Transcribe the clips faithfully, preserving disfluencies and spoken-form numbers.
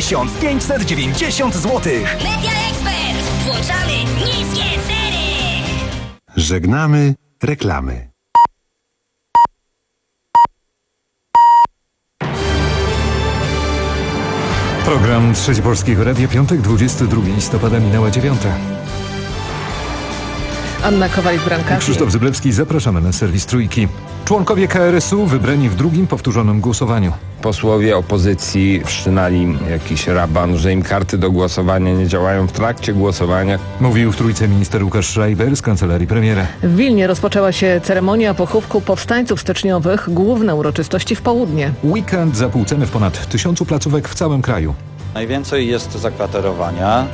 tysiąc pięćset dziewięćdziesiąt złotych. Media Expert. Włączamy niskie ceny. Żegnamy reklamy. Program Trzeci Polskiego Radia, piątek, dwudziestego drugiego listopada, minęła dziewiąta. Anna Kowalik-Brankowska. Krzysztof Zyblewski, zapraszamy na serwis Trójki. Członkowie K R S u wybrani w drugim powtórzonym głosowaniu. Posłowie opozycji wszczynali jakiś raban, że im karty do głosowania nie działają w trakcie głosowania. Mówił w Trójce minister Łukasz Schreiber z kancelarii premiera. W Wilnie rozpoczęła się ceremonia pochówku powstańców styczniowych, główne uroczystości w południe. Weekend zapłóceny w ponad tysiącu placówek w całym kraju. Najwięcej jest zakwaterowania.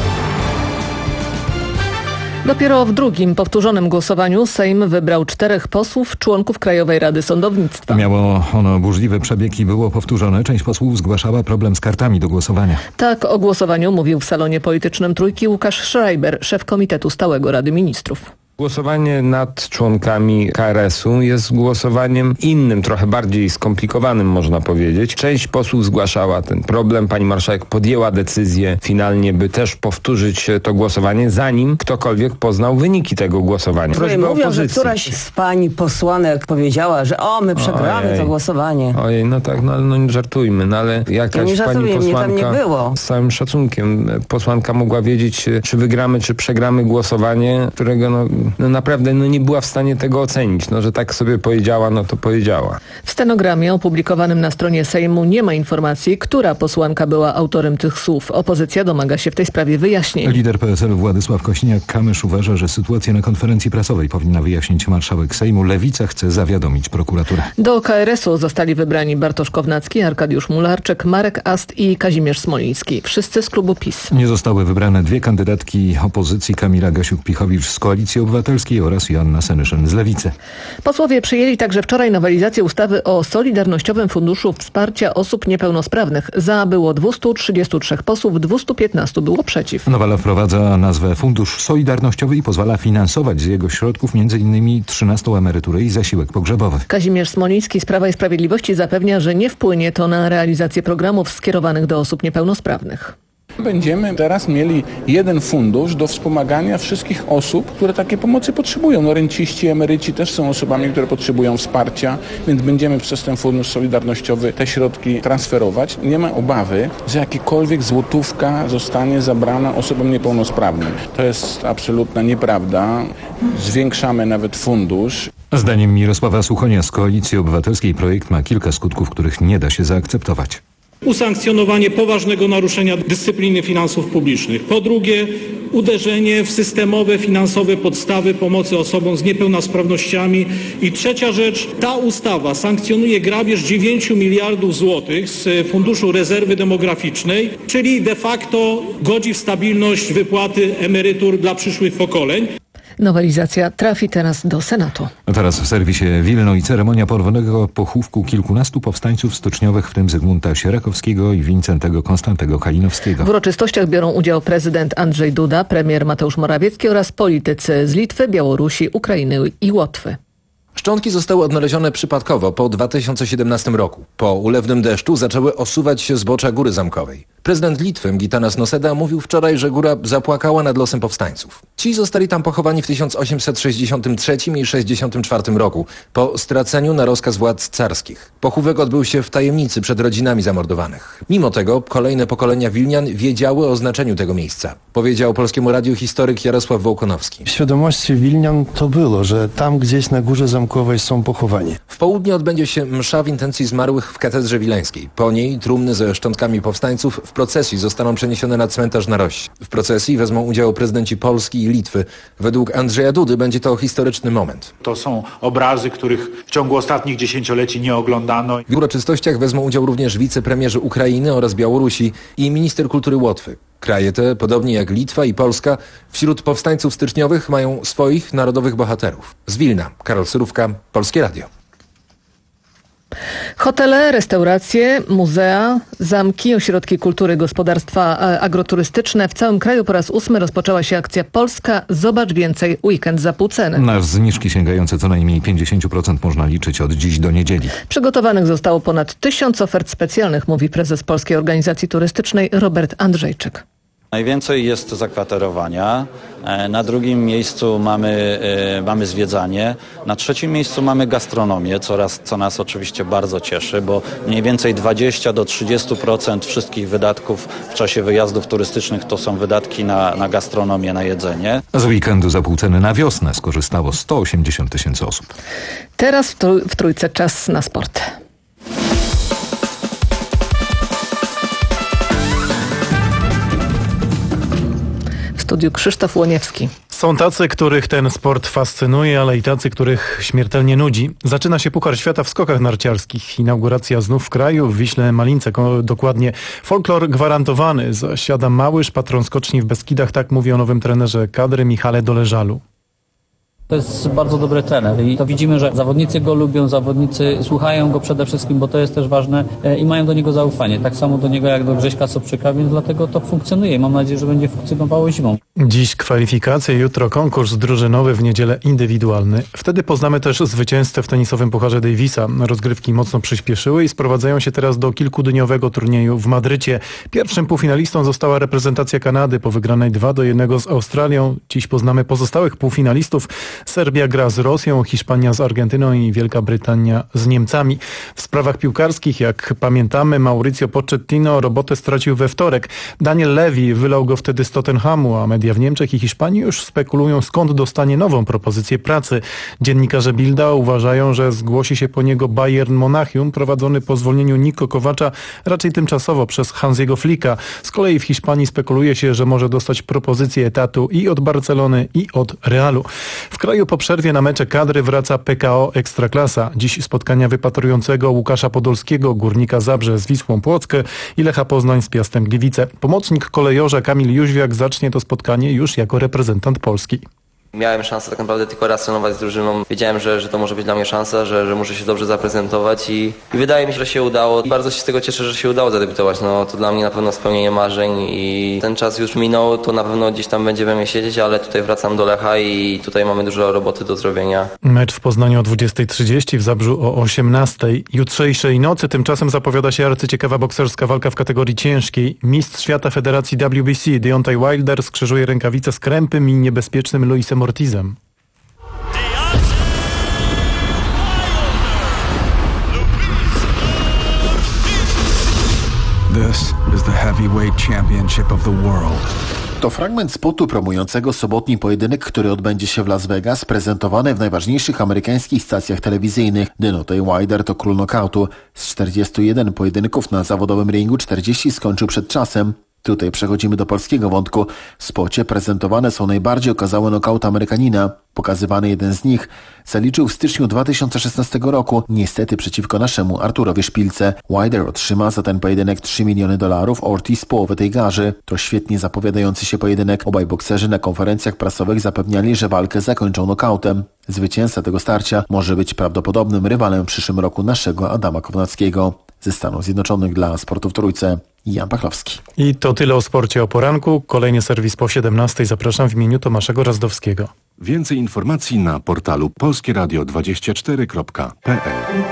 Dopiero w drugim powtórzonym głosowaniu Sejm wybrał czterech posłów, członków Krajowej Rady Sądownictwa. Miało ono burzliwy przebieg i było powtórzone. Część posłów zgłaszała problem z kartami do głosowania. Tak o głosowaniu mówił w salonie politycznym Trójki Łukasz Schreiber, szef Komitetu Stałego Rady Ministrów. Głosowanie nad członkami K R S u jest głosowaniem innym, trochę bardziej skomplikowanym, można powiedzieć. Część posłów zgłaszała ten problem. Pani marszałek podjęła decyzję finalnie, by też powtórzyć to głosowanie, zanim ktokolwiek poznał wyniki tego głosowania. Prośba mówią, opozycji. Że któraś z pani posłanek powiedziała, że o, my przegramy Ojej. to głosowanie. Ojej, no tak, no, no nie żartujmy, no ale jakaś nie pani posłanka, mnie tam nie było. Z całym szacunkiem, posłanka mogła wiedzieć, czy wygramy, czy przegramy głosowanie, którego no no naprawdę no nie była w stanie tego ocenić. No, że tak sobie powiedziała, no to powiedziała. W stenogramie opublikowanym na stronie Sejmu nie ma informacji, która posłanka była autorem tych słów. Opozycja domaga się w tej sprawie wyjaśnień. Lider P S L Władysław Kośniak-Kamysz uważa, że sytuację na konferencji prasowej powinna wyjaśnić marszałek Sejmu. Lewica chce zawiadomić prokuraturę. Do K R S u zostali wybrani Bartosz Kownacki, Arkadiusz Mularczyk, Marek Ast i Kazimierz Smoliński. Wszyscy z klubu PiS. Nie zostały wybrane dwie kandydatki opozycji, Kamila Gasiuk-Pichowicz z Koalicji Obywatelskiej oraz Joanna Senyszyn z Lewicy. Posłowie przyjęli także wczoraj nowelizację ustawy o Solidarnościowym Funduszu Wsparcia Osób Niepełnosprawnych. Za było dwieście trzydzieści trzy posłów, dwieście piętnaście było przeciw. Nowela wprowadza nazwę Fundusz Solidarnościowy i pozwala finansować z jego środków między innymi trzynastą emeryturę i zasiłek pogrzebowy. Kazimierz Smoliński z Prawa i Sprawiedliwości zapewnia, że nie wpłynie to na realizację programów skierowanych do osób niepełnosprawnych. Będziemy teraz mieli jeden fundusz do wspomagania wszystkich osób, które takie pomocy potrzebują. No, renciści, emeryci też są osobami, które potrzebują wsparcia, więc będziemy przez ten fundusz solidarnościowy te środki transferować. Nie ma obawy, że jakakolwiek złotówka zostanie zabrana osobom niepełnosprawnym. To jest absolutna nieprawda. Zwiększamy nawet fundusz. Zdaniem Mirosława Suchonia z Koalicji Obywatelskiej projekt ma kilka skutków, których nie da się zaakceptować. Usankcjonowanie poważnego naruszenia dyscypliny finansów publicznych. Po drugie, uderzenie w systemowe, finansowe podstawy pomocy osobom z niepełnosprawnościami. I trzecia rzecz, ta ustawa sankcjonuje grabież dziewięć miliardów złotych z Funduszu Rezerwy Demograficznej, czyli de facto godzi w stabilność wypłaty emerytur dla przyszłych pokoleń. Nowelizacja trafi teraz do Senatu. A teraz w serwisie Wilno i ceremonia porwonego pochówku kilkunastu powstańców styczniowych, w tym Zygmunta Sierakowskiego i Wincentego Konstantego Kalinowskiego. W uroczystościach biorą udział prezydent Andrzej Duda, premier Mateusz Morawiecki oraz politycy z Litwy, Białorusi, Ukrainy i Łotwy. Szczątki zostały odnalezione przypadkowo po dwa tysiące siedemnastym roku. Po ulewnym deszczu zaczęły osuwać się zbocza Góry Zamkowej. Prezydent Litwy Gitanas Nausėda mówił wczoraj, że góra zapłakała nad losem powstańców. Ci zostali tam pochowani w tysiąc osiemset sześćdziesiątym trzecim i sześćdziesiątym czwartym roku po straceniu na rozkaz władz carskich. Pochówek odbył się w tajemnicy przed rodzinami zamordowanych. Mimo tego kolejne pokolenia Wilnian wiedziały o znaczeniu tego miejsca. Powiedział Polskiemu Radiu historyk Jarosław Wołkonowski. W świadomości Wilnian to było, że tam gdzieś na Górze Zamkowej są pochowani. W południe odbędzie się msza w intencji zmarłych w katedrze wileńskiej. Po niej trumny ze szczątkami powstańców w procesji zostaną przeniesione na cmentarz na Roś. W procesji wezmą udział prezydenci Polski i Litwy. Według Andrzeja Dudy będzie to historyczny moment. To są obrazy, których w ciągu ostatnich dziesięcioleci nie oglądano. W uroczystościach wezmą udział również wicepremierzy Ukrainy oraz Białorusi i minister kultury Łotwy. Kraje te, podobnie jak Litwa i Polska, wśród powstańców styczniowych mają swoich narodowych bohaterów. Z Wilna, Karol Surówka, Polskie Radio. Hotele, restauracje, muzea, zamki, ośrodki kultury, gospodarstwa agroturystyczne. W całym kraju po raz ósmy rozpoczęła się akcja Polska Zobacz Więcej. Weekend za pół ceny. Na zniżki sięgające co najmniej pięćdziesiąt procent można liczyć od dziś do niedzieli. Przygotowanych zostało ponad tysiąc ofert specjalnych, mówi prezes Polskiej Organizacji Turystycznej Robert Andrzejczyk. Najwięcej jest zakwaterowania, na drugim miejscu mamy, mamy zwiedzanie, na trzecim miejscu mamy gastronomię, coraz, co nas oczywiście bardzo cieszy, bo mniej więcej dwadzieścia do trzydziestu procent wszystkich wydatków w czasie wyjazdów turystycznych to są wydatki na, na gastronomię, na jedzenie. Z weekendu za pół ceny na wiosnę skorzystało sto osiemdziesiąt tysięcy osób. Teraz w, trój- w Trójce czas na sport. W studiu Krzysztof Łoniewski. Są tacy, których ten sport fascynuje, ale i tacy, których śmiertelnie nudzi. Zaczyna się Puchar Świata w skokach narciarskich. Inauguracja znów w kraju, w Wiśle Malince dokładnie. Folklor gwarantowany. Zasiada Małysz, patron skoczni w Beskidach. Tak mówi o nowym trenerze kadry Michale Doleżalu. To jest bardzo dobry trener i to widzimy, że zawodnicy go lubią, zawodnicy słuchają go przede wszystkim, bo to jest też ważne i mają do niego zaufanie. Tak samo do niego jak do Grześka Sobczyka, więc dlatego to funkcjonuje i mam nadzieję, że będzie funkcjonowało zimą. Dziś kwalifikacje, jutro konkurs drużynowy, w niedzielę indywidualny. Wtedy poznamy też zwycięzcę w tenisowym Pucharze Davisa. Rozgrywki mocno przyspieszyły i sprowadzają się teraz do kilkudniowego turnieju w Madrycie. Pierwszym półfinalistą została reprezentacja Kanady po wygranej dwa do jednego z Australią. Dziś poznamy pozostałych półfinalistów. Serbia gra z Rosją, Hiszpania z Argentyną i Wielka Brytania z Niemcami. W sprawach piłkarskich, jak pamiętamy, Mauricio Pochettino robotę stracił we wtorek. Daniel Levy wylał go wtedy z Tottenhamu, a media w Niemczech i Hiszpanii już spekulują, skąd dostanie nową propozycję pracy. Dziennikarze Bilda uważają, że zgłosi się po niego Bayern Monachium, prowadzony po zwolnieniu Niko Kowacza raczej tymczasowo przez Hansiego Flicka. Z kolei w Hiszpanii spekuluje się, że może dostać propozycję etatu i od Barcelony, i od Realu. W kraju po przerwie na mecze kadry wraca P K O Ekstraklasa. Dziś spotkania wypatrującego Łukasza Podolskiego, Górnika Zabrze z Wisłą Płockę i Lecha Poznań z Piastem Gliwice. Pomocnik kolejorza Kamil Jóźwiak zacznie to spotkanie już jako reprezentant Polski. Miałem szansę tak naprawdę tylko raz trenować z drużyną. Wiedziałem, że, że to może być dla mnie szansa, że, że muszę się dobrze zaprezentować i, i wydaje mi się, że się udało. I bardzo się z tego cieszę, że się udało zadebiutować. No, to dla mnie na pewno spełnienie marzeń i ten czas już minął, to na pewno gdzieś tam będzie we mnie siedzieć, ale tutaj wracam do Lecha i tutaj mamy dużo roboty do zrobienia. Mecz w Poznaniu o dwudziestej trzydzieści, w Zabrzu o osiemnastej. Jutrzejszej nocy tymczasem zapowiada się arcyciekawa bokserska walka w kategorii ciężkiej. Mistrz świata Federacji W B C Deontay Wilder skrzyżuje rękawice z krępym i niebezpiecznym Luisem Ortizem. This is the heavyweight championship of the world. To fragment spotu promującego sobotni pojedynek, który odbędzie się w Las Vegas, prezentowany w najważniejszych amerykańskich stacjach telewizyjnych. Deontay Wilder to król nokautu. Z czterdziestu jeden pojedynków na zawodowym ringu czterdzieści skończył przed czasem. Tutaj przechodzimy do polskiego wątku. W spocie prezentowane są najbardziej okazałe nokauty Amerykanina. Pokazywany jeden z nich zaliczył w styczniu dwa tysiące szesnastego roku, niestety przeciwko naszemu Arturowi Szpilce. Wilder otrzyma za ten pojedynek trzy miliony dolarów, Ortiz połowę tej garzy. To świetnie zapowiadający się pojedynek. Obaj bokserzy na konferencjach prasowych zapewniali, że walkę zakończą nokautem. Zwycięzca tego starcia może być prawdopodobnym rywalem w przyszłym roku naszego Adama Kownackiego. Ze Stanów Zjednoczonych dla Sportu w Trójce, Jan Pachlowski. I to tyle o sporcie o poranku. Kolejny serwis po siedemnastej. Zapraszam w imieniu Tomaszego Razdowskiego. Więcej informacji na portalu polskie radio dwadzieścia cztery kropka p l.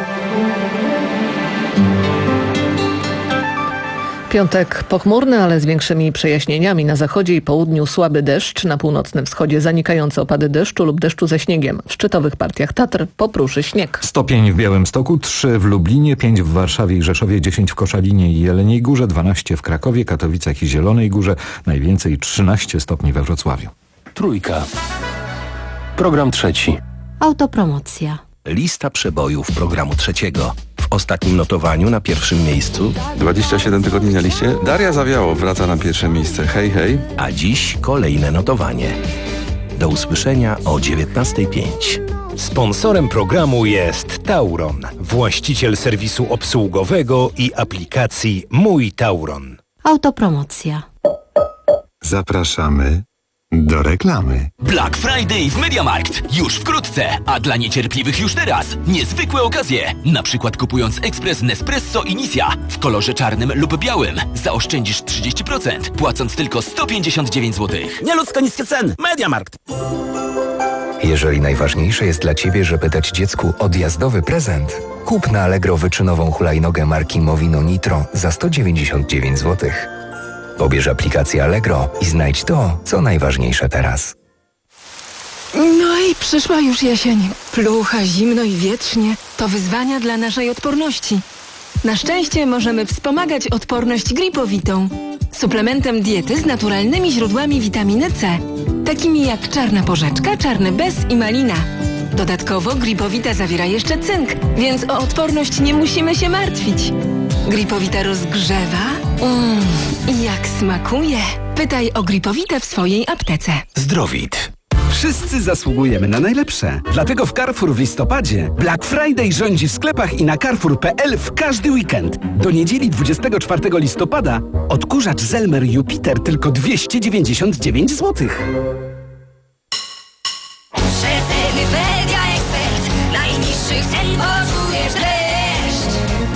Piątek pochmurny, ale z większymi przejaśnieniami. Na zachodzie i południu słaby deszcz, na północnym wschodzie zanikające opady deszczu lub deszczu ze śniegiem. W szczytowych partiach Tatr popruszy śnieg. Stopień w Białymstoku, trzy w Lublinie, pięć w Warszawie i Rzeszowie, dziesięć w Koszalinie i Jeleniej Górze, dwanaście w Krakowie, Katowicach i Zielonej Górze, najwięcej trzynaście stopni we Wrocławiu. Trójka. Program trzeci. Autopromocja. Lista przebojów programu trzeciego. W ostatnim notowaniu na pierwszym miejscu dwadzieścia siedem tygodni na liście. Daria Zawiało wraca na pierwsze miejsce. Hej, hej. A dziś kolejne notowanie. Do usłyszenia o dziewiętnastej pięć. Sponsorem programu jest Tauron, właściciel serwisu obsługowego i aplikacji Mój Tauron. Autopromocja. Zapraszamy Do reklamy. Black Friday w MediaMarkt. Już wkrótce, a dla niecierpliwych już teraz. Niezwykłe okazje. Na przykład kupując ekspres Nespresso Initia w kolorze czarnym lub białym zaoszczędzisz trzydzieści procent, płacąc tylko sto pięćdziesiąt dziewięć złotych. Nieludzko niskie ceny. MediaMarkt. Jeżeli najważniejsze jest dla Ciebie, żeby dać dziecku odjazdowy prezent, kup na Allegro wyczynową hulajnogę marki Movino Nitro za sto dziewięćdziesiąt dziewięć złotych. Pobierz aplikację Allegro i znajdź to, co najważniejsze teraz. No i przyszła już jesień. Plucha, zimno i wietrznie. To wyzwania dla naszej odporności. Na szczęście możemy wspomagać odporność Gripowitą. Suplementem diety z naturalnymi źródłami witaminy C. Takimi jak czarna porzeczka, czarny bez i malina. Dodatkowo Gripowita zawiera jeszcze cynk, więc o odporność nie musimy się martwić. Gripowita rozgrzewa. Mmm, i jak smakuje. Pytaj o Gripowitę w swojej aptece. Zdrowit. Wszyscy zasługujemy na najlepsze. Dlatego w Carrefour w listopadzie Black Friday rządzi w sklepach i na carrefour kropka p l w każdy weekend. Do niedzieli dwudziestego czwartego listopada odkurzacz Zelmer Jupiter tylko dwieście dziewięćdziesiąt dziewięć złotych. Przeceny Media Expert. Najniższych cen poczujesz dreszcz.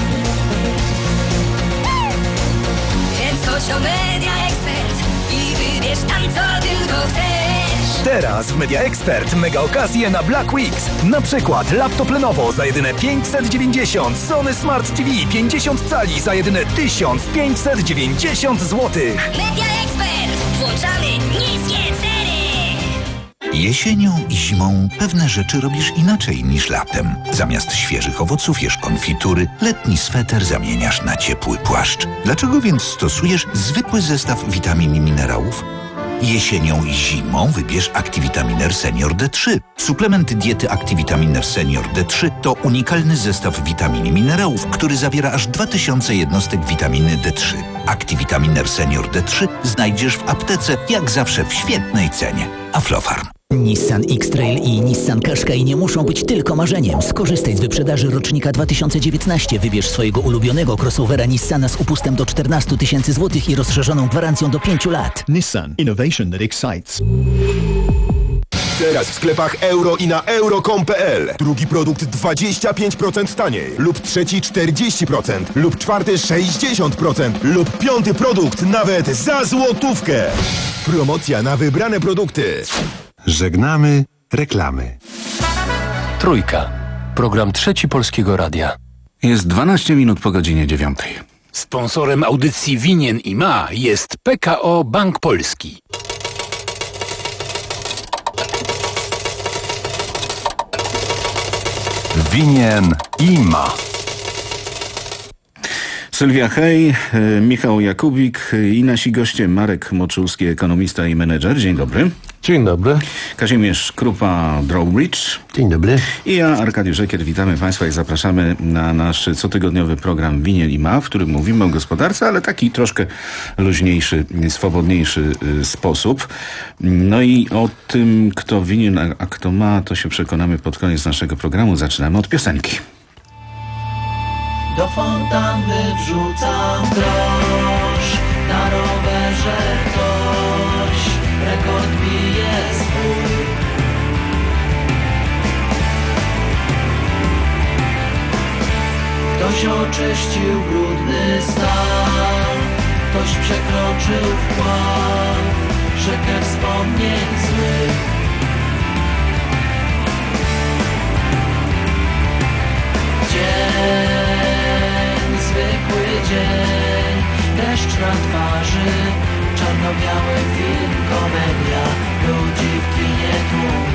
Więc chodź do Media Expert i wybierz tam co tylko chcesz. Teraz w Media Expert mega okazje na Black Weeks. Na przykład laptop Lenovo za jedyne pięćset dziewięćdziesiąt, Sony Smart T V pięćdziesiąt cali za jedyne tysiąc pięćset dziewięćdziesiąt złotych. Media Expert. Włączamy niskie ceny. Jesienią i zimą pewne rzeczy robisz inaczej niż latem. Zamiast świeżych owoców jesz konfitury, letni sweter zamieniasz na ciepły płaszcz. Dlaczego więc stosujesz zwykły zestaw witamin i minerałów? Jesienią i zimą wybierz Activitaminer Senior D trzy. Suplement diety Activitaminer Senior D trzy to unikalny zestaw witamin i minerałów, który zawiera aż dwa tysiące jednostek witaminy D trzy. Activitaminer Senior D trzy znajdziesz w aptece, jak zawsze w świetnej cenie. Aflofarm. Nissan X-Trail i Nissan Qashqai nie muszą być tylko marzeniem. Skorzystaj z wyprzedaży rocznika dwa tysiące dziewiętnaście. Wybierz swojego ulubionego crossovera Nissana z upustem do czternaście tysięcy złotych i rozszerzoną gwarancją do pięciu lat. Nissan. Innovation that excites. Teraz w sklepach euro i na euro kropka com kropka p l. Drugi produkt dwadzieścia pięć procent taniej. Lub trzeci czterdzieści procent. Lub czwarty sześćdziesiąt procent. Lub piąty produkt nawet za złotówkę. Promocja na wybrane produkty. Żegnamy reklamy. Trójka. Program Trzeci Polskiego Radia. Jest dwanaście minut po godzinie dziewiątej. Sponsorem audycji Winien i Ma jest P K O Bank Polski. Winien i Ma. Sylwia Hej, Michał Jakubik i nasi goście Marek Moczulski, ekonomista i menedżer. Dzień dobry. Dzień dobry. Kazimierz Krupa, Drawbridge. Dzień dobry. I ja, Arkadiusz Żekier. Witamy Państwa i zapraszamy na nasz cotygodniowy program Winien i Ma, w którym mówimy o gospodarce, ale taki troszkę luźniejszy, swobodniejszy sposób. No i o tym, kto winien, a kto ma, to się przekonamy pod koniec naszego programu. Zaczynamy od piosenki. Do fontanny wrzucam grosz, na rowerze ktoś rekord bije swój. Ktoś oczyścił brudny stan, ktoś przekroczył wpław, rzekę wspomnień złych. Dzień, zwykły dzień, deszcz na twarzy, czarno-biały film, komedia, ludzi w kinie tłum.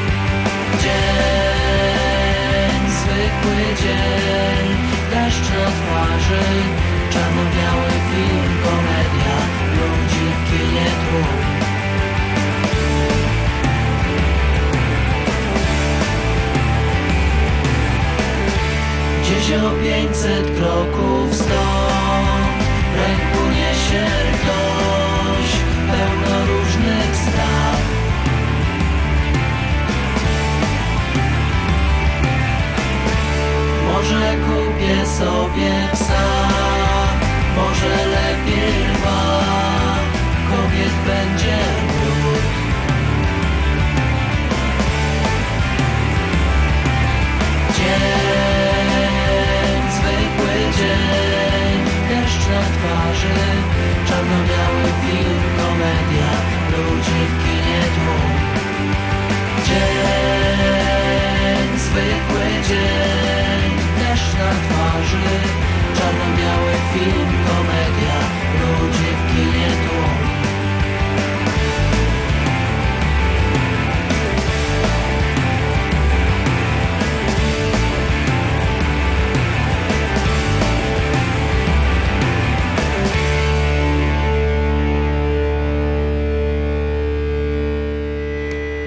Dzień, zwykły dzień, deszcz na twarzy, czarno-biały film, komedia, ludzi w kinie tłum. Gdzieś o pięćset kroków stąd w ręku niesie ktoś pełno różnych spraw. Może kupię sobie psa, może lepiej lwa.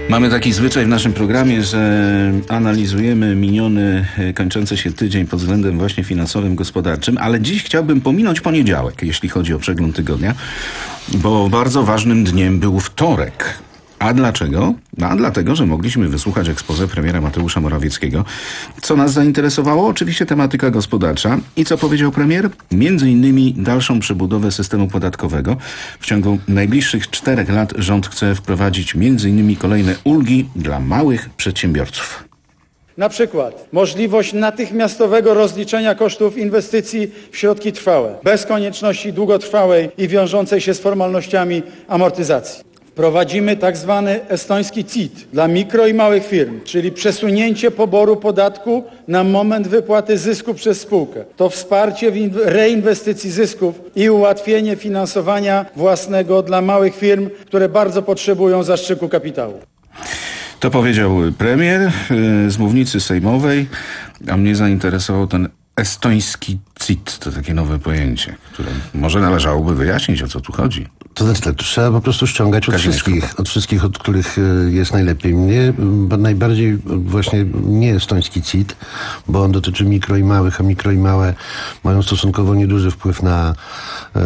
Mamy taki zwyczaj w naszym programie, że analizujemy miniony, kończący się tydzień pod względem właśnie finansowym, gospodarczym, ale dziś chciałbym pominąć poniedziałek, jeśli chodzi o przegląd tygodnia, bo bardzo ważnym dniem był wtorek. A dlaczego? A dlatego, że mogliśmy wysłuchać exposé premiera Mateusza Morawieckiego. Co nas zainteresowało? Oczywiście tematyka gospodarcza. I co powiedział premier? Między innymi dalszą przebudowę systemu podatkowego. W ciągu najbliższych czterech lat rząd chce wprowadzić między innymi kolejne ulgi dla małych przedsiębiorców. Na przykład możliwość natychmiastowego rozliczenia kosztów inwestycji w środki trwałe, bez konieczności długotrwałej i wiążącej się z formalnościami amortyzacji. Prowadzimy tak zwany estoński C I T dla mikro i małych firm, czyli przesunięcie poboru podatku na moment wypłaty zysku przez spółkę. To wsparcie w reinwestycji zysków i ułatwienie finansowania własnego dla małych firm, które bardzo potrzebują zastrzyku kapitału. To powiedział premier z mównicy sejmowej, a mnie zainteresował ten estoński C I T. To takie nowe pojęcie, które może należałoby wyjaśnić, o co tu chodzi. To znaczy, to trzeba po prostu ściągać od wszystkich, od wszystkich, od których jest najlepiej. Mnie najbardziej właśnie nie estoński C I T, bo on dotyczy mikro i małych, a mikro i małe mają stosunkowo nieduży wpływ na e,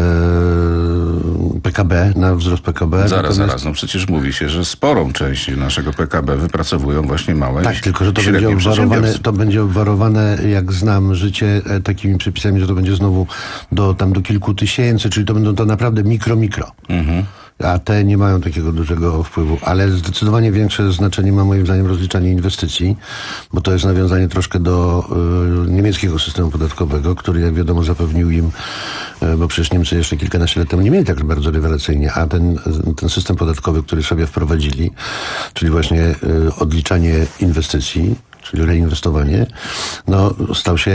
P K B, na wzrost P K B. Zaraz, Natomiast... zaraz, no przecież mówi się, że sporą część naszego P K B wypracowują właśnie małe Tak, tylko że to będzie obwarowane, to będzie obwarowane, jak znam życie, takimi przepisami, że to będzie znowu do tam do kilku tysięcy, czyli to będą to naprawdę mikro, mikro. Mhm. A te nie mają takiego dużego wpływu, ale zdecydowanie większe znaczenie ma moim zdaniem rozliczanie inwestycji, bo to jest nawiązanie troszkę do y, niemieckiego systemu podatkowego, który jak wiadomo zapewnił im, y, bo przecież Niemcy jeszcze kilkanaście lat temu nie mieli tak bardzo rewelacyjnie, a ten, ten system podatkowy, który sobie wprowadzili, czyli właśnie y, odliczanie inwestycji, czyli reinwestowanie, no, stał się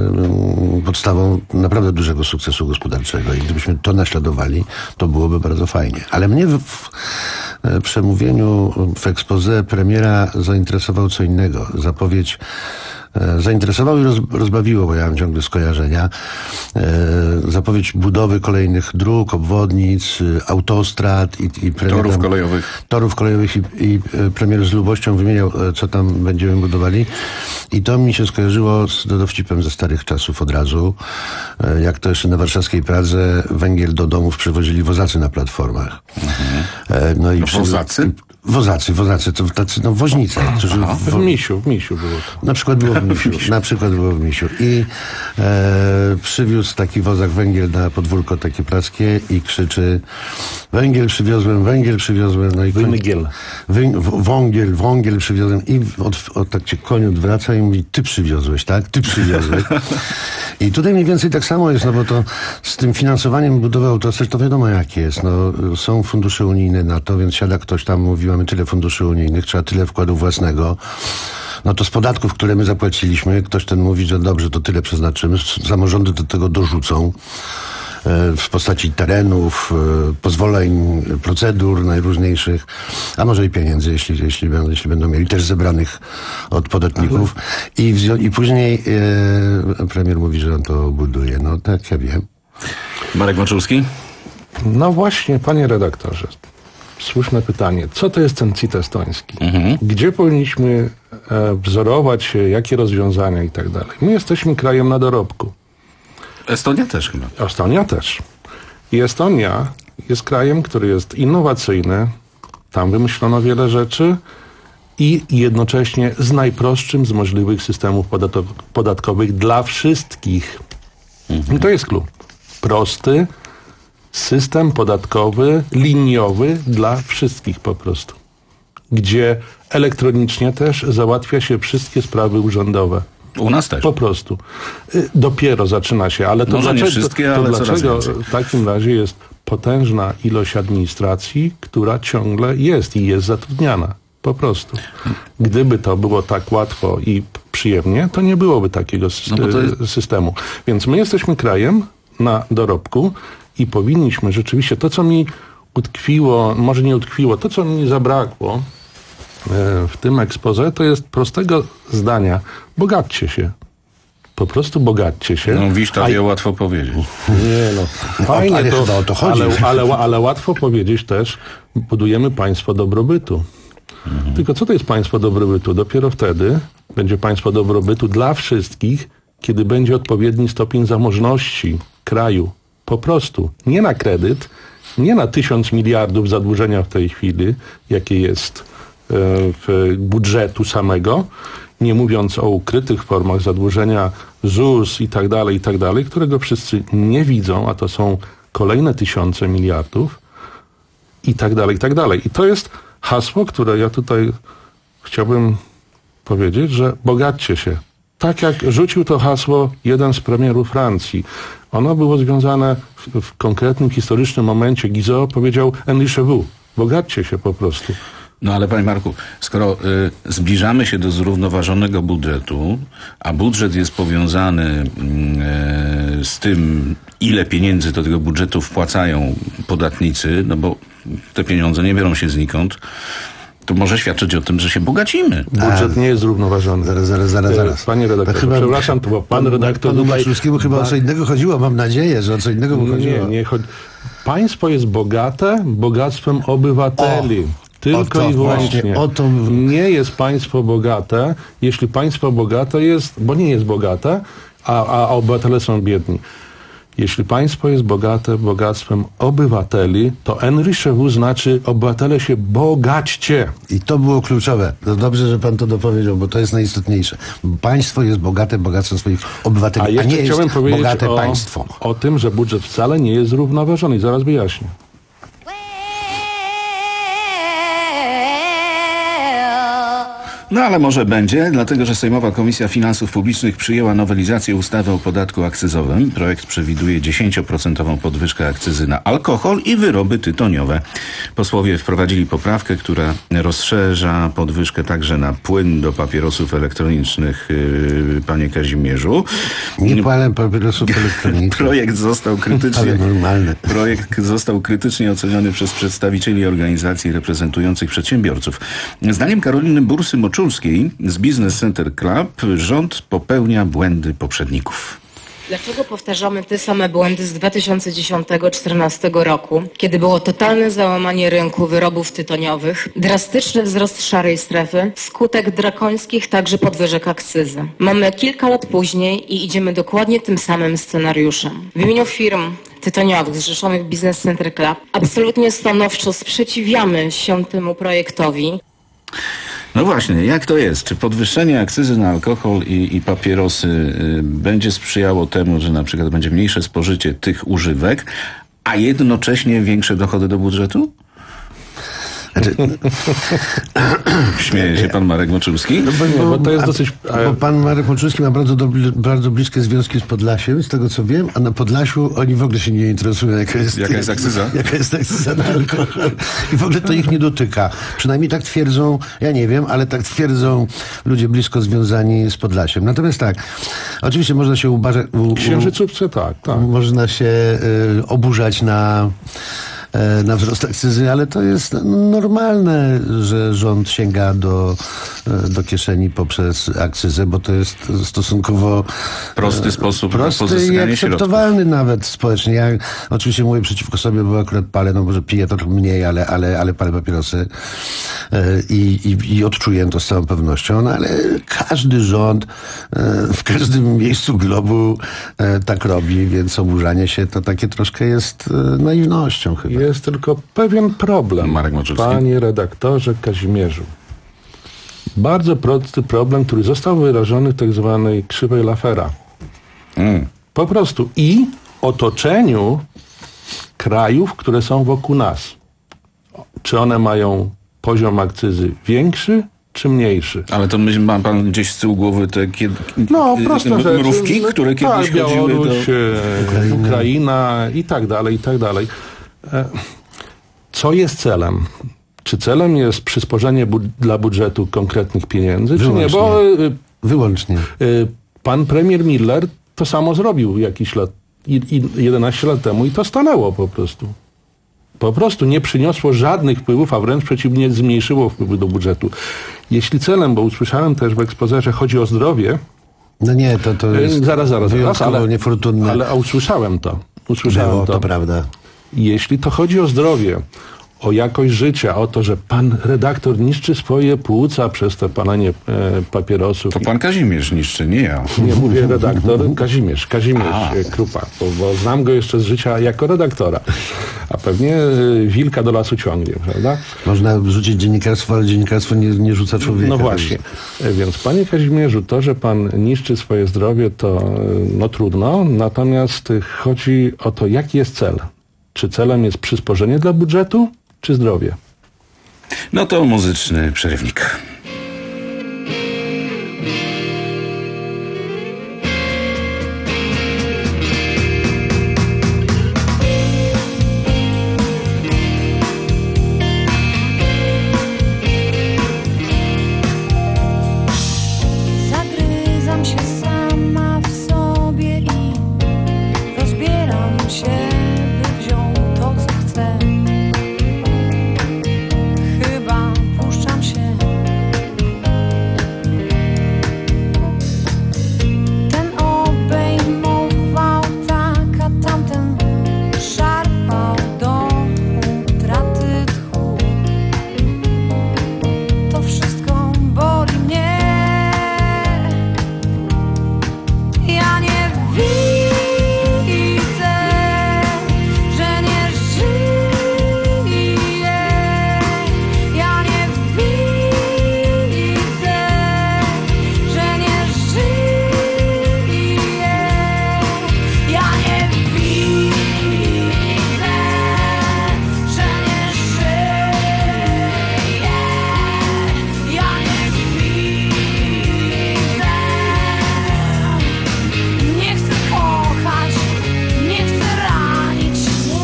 y, podstawą naprawdę dużego sukcesu gospodarczego i gdybyśmy to naśladowali, to byłoby bardzo fajnie. Ale mnie w, w przemówieniu, w exposé premiera zainteresował co innego. Zapowiedź zainteresowało i roz, rozbawiło, bo ja mam ciągle skojarzenia. E, zapowiedź budowy kolejnych dróg, obwodnic, autostrad i, i premier torów tam, kolejowych. Torów kolejowych i, i premier z lubością wymieniał, co tam będziemy budowali. I to mi się skojarzyło z dowcipem ze starych czasów od razu. E, jak to jeszcze na warszawskiej Pradze węgiel do domów przywozili wozacy na platformach. Mhm. E, no i no przy... wozacy? Wozacy, wozacy, to tacy, no woźnice. Którzy w, w Misiu, w Misiu było to. Na przykład było w Misiu, na przykład było w Misiu. I e, przywiózł taki wozak węgiel na podwórko takie praskie i krzyczy: węgiel przywiozłem, węgiel przywiozłem. No i Węgiel. Wągiel, wągiel przywiozłem. I od, od, tak się koń odwraca i mówi: ty przywiozłeś, tak? Ty przywiozłeś. I tutaj mniej więcej tak samo jest, no bo to z tym finansowaniem budowy autostrad to wiadomo jak jest. No, są fundusze unijne na to, więc siada ktoś tam, mówi: mamy tyle funduszy unijnych, trzeba tyle wkładu własnego. No to z podatków, które my zapłaciliśmy, ktoś ten mówi, że dobrze, to tyle przeznaczymy. Samorządy do tego dorzucą w postaci terenów, pozwoleń, procedur najróżniejszych, a może i pieniędzy, jeśli, jeśli, będą, jeśli będą mieli, też zebranych od podatników. I, i później e, premier mówi, że on to buduje. No tak, ja wiem. Marek Maczulski? No właśnie, panie redaktorze, słuszne pytanie. Co to jest ten C I T estoński? Mhm. Gdzie powinniśmy e, wzorować się, jakie rozwiązania i tak dalej? My jesteśmy krajem na dorobku. Estonia też chyba. Estonia też. I Estonia jest krajem, który jest innowacyjny. Tam wymyślono wiele rzeczy i jednocześnie z najprostszym z możliwych systemów podatkowych dla wszystkich. Mhm. I to jest klucz. Prosty system podatkowy, liniowy dla wszystkich po prostu. Gdzie elektronicznie też załatwia się wszystkie sprawy urzędowe. U nas też. Po prostu. Dopiero zaczyna się, ale to Może dlaczego, nie wszystkie, to ale dlaczego coraz w takim razie jest potężna ilość administracji, która ciągle jest i jest zatrudniana. Po prostu. Gdyby to było tak łatwo i przyjemnie, to nie byłoby takiego no to jest... systemu. Więc my jesteśmy krajem na dorobku i powinniśmy rzeczywiście, to co mi utkwiło, może nie utkwiło, to co mi zabrakło w tym exposé, to jest prostego zdania: bogaćcie się. Po prostu bogaćcie się. No Wiśta wie, łatwo powiedzieć. Nie no, fajnie ale to, o to chodzi. Ale, ale, ale łatwo powiedzieć też: budujemy państwo dobrobytu. Mhm. Tylko co to jest państwo dobrobytu? Dopiero wtedy będzie państwo dobrobytu dla wszystkich, kiedy będzie odpowiedni stopień zamożności kraju. Po prostu. Nie na kredyt, nie na tysiąc miliardów zadłużenia w tej chwili, jakie jest w budżetu samego, nie mówiąc o ukrytych formach zadłużenia Z U S i tak dalej, i tak dalej, którego wszyscy nie widzą, a to są kolejne tysiące miliardów i tak dalej, i tak dalej. I to jest hasło, które ja tutaj chciałbym powiedzieć, że bogaćcie się. Tak jak rzucił to hasło jeden z premierów Francji. Ono było związane w, w konkretnym historycznym momencie. Guizot powiedział enrichez-vous. Bogaćcie się po prostu. No ale panie Marku, skoro y, zbliżamy się do zrównoważonego budżetu, a budżet jest powiązany y, z tym, ile pieniędzy do tego budżetu wpłacają podatnicy, no bo te pieniądze nie biorą się znikąd, to może świadczyć o tym, że się bogacimy. Budżet nie jest zrównoważony. Zaraz, zaraz, zaraz, zaraz. Panie redaktorze, chyba, przepraszam, to bo pan redaktor panu tutaj... Maczulskiemu chyba o co innego chodziło, mam nadzieję, że o co innego mu chodziło. Nie, nie chodzi... Państwo jest bogate bogactwem obywateli. O. Tylko to, i wyłącznie. O to... Nie jest państwo bogate, jeśli państwo bogate jest, bo nie jest bogate, a, a obywatele są biedni. Jeśli państwo jest bogate bogactwem obywateli, to enrichez-vous znaczy obywatele się bogaćcie. I to było kluczowe. No dobrze, że pan to dopowiedział, bo to jest najistotniejsze. Państwo jest bogate bogactwem swoich obywateli, a, a nie jest bogate o, państwo. O tym, że budżet wcale nie jest zrównoważony. I zaraz wyjaśnię. No ale może będzie, dlatego że Sejmowa Komisja Finansów Publicznych przyjęła nowelizację ustawy o podatku akcyzowym. Projekt przewiduje dziesięcioprocentową podwyżkę akcyzy na alkohol i wyroby tytoniowe. Posłowie wprowadzili poprawkę, która rozszerza podwyżkę także na płyn do papierosów elektronicznych, yy, panie Kazimierzu. Nie palę papierosów elektronicznych. Projekt został krytycznie, projekt został krytycznie oceniony przez przedstawicieli organizacji reprezentujących przedsiębiorców. Zdaniem Karoliny Bursy-Moczulskiej z Business Center Club rząd popełnia błędy poprzedników. Dlaczego powtarzamy te same błędy z dwa tysiące dziesiątego do dwa tysiące czternastego roku, kiedy było totalne załamanie rynku wyrobów tytoniowych, drastyczny wzrost szarej strefy, skutek drakońskich także podwyżek akcyzy. Mamy kilka lat później i idziemy dokładnie tym samym scenariuszem. W imieniu firm tytoniowych zrzeszonych w Business Center Club absolutnie stanowczo sprzeciwiamy się temu projektowi. No właśnie, jak to jest? Czy podwyższenie akcyzy na alkohol i, i papierosy y, będzie sprzyjało temu, że na przykład będzie mniejsze spożycie tych używek, a jednocześnie większe dochody do budżetu? Znaczy... Śmieje się pan Marek Moczulski? No bo, bo, bo to jest dosyć... Bo pan Marek Moczulski ma bardzo, do, bardzo bliskie związki z Podlasiem, z tego co wiem, a na Podlasiu oni w ogóle się nie interesują, jaka jest, jaka jest akcyza. Jaka jest akcyza na alkohol. I w ogóle to ich nie dotyka. Przynajmniej tak twierdzą, ja nie wiem, ale tak twierdzą ludzie blisko związani z Podlasiem. Natomiast tak, oczywiście można się ubażać... U, Księżycówce tak, tak. Można się y, oburzać na... na wzrost akcyzy, ale to jest normalne, że rząd sięga do, do kieszeni poprzez akcyzę, bo to jest stosunkowo prosty sposób prosty pozyskania i akceptowalny środków. Nawet społecznie. Ja oczywiście mówię przeciwko sobie, bo akurat palę, no może piję trochę mniej, ale, ale, ale palę papierosy i, i, i odczuję to z całą pewnością, no ale każdy rząd w każdym miejscu globu tak robi, więc oburzanie się to takie troszkę jest naiwnością chyba. Jest tylko pewien problem, Marek Moczulski. Panie redaktorze Kazimierzu. Bardzo prosty problem, który został wyrażony w tak zwanej krzywej Laffera. Mm. Po prostu i otoczeniu krajów, które są wokół nas. Czy one mają poziom akcyzy większy, czy mniejszy? Ale to myśl, ma pan gdzieś z tyłu głowy te kiedy, no, prosta rzecz. mrówki, które kiedyś tak, chodziły Białoruś, do... Ukraina. Ukraina i tak dalej, i tak dalej. Co jest celem? Czy celem jest przysporzenie bu- dla budżetu konkretnych pieniędzy, Wyłącznie. czy nie? Bo Wyłącznie. Pan premier Miller to samo zrobił jakiś lat, i, i jedenaście lat temu i to stanęło po prostu. Po prostu nie przyniosło żadnych wpływów, a wręcz przeciwnie, zmniejszyło wpływy do budżetu. Jeśli celem, bo usłyszałem też w ekspoze, że chodzi o zdrowie. No nie, to, to jest zaraz, zaraz, zaraz, ale, niefortunne. Ale usłyszałem to. Usłyszałem Było, to. to prawda. Jeśli to chodzi o zdrowie, o jakość życia, o to, że pan redaktor niszczy swoje płuca przez te palenie e, papierosów. To pan Kazimierz niszczy, nie ja. Nie mówię redaktor, Kazimierz, Kazimierz A. Krupa, bo, bo znam go jeszcze z życia jako redaktora. A pewnie e, wilka do lasu ciągnie, prawda? Można rzucić dziennikarstwo, ale dziennikarstwo nie, nie rzuca człowieka. No właśnie. Więc panie Kazimierzu, to, że pan niszczy swoje zdrowie, to no trudno, natomiast chodzi o to, jaki jest cel. Czy celem jest przysporzenie dla budżetu, czy zdrowie? No to muzyczny przerywnik. Zagryzam się sama w sobie i rozbieram się, by wziąć to, co chcę. Chyba puszczam się. Ten obejmował tak, a tamten szarpał do utraty tchu. To wszystko boli mnie. Ja nie widzę, że nie żyję. Ja nie widzę, że nie żyję. Ja nie widzę, że nie żyję. Ja nie widzę. Nie chcę kochać, nie chcę ranić.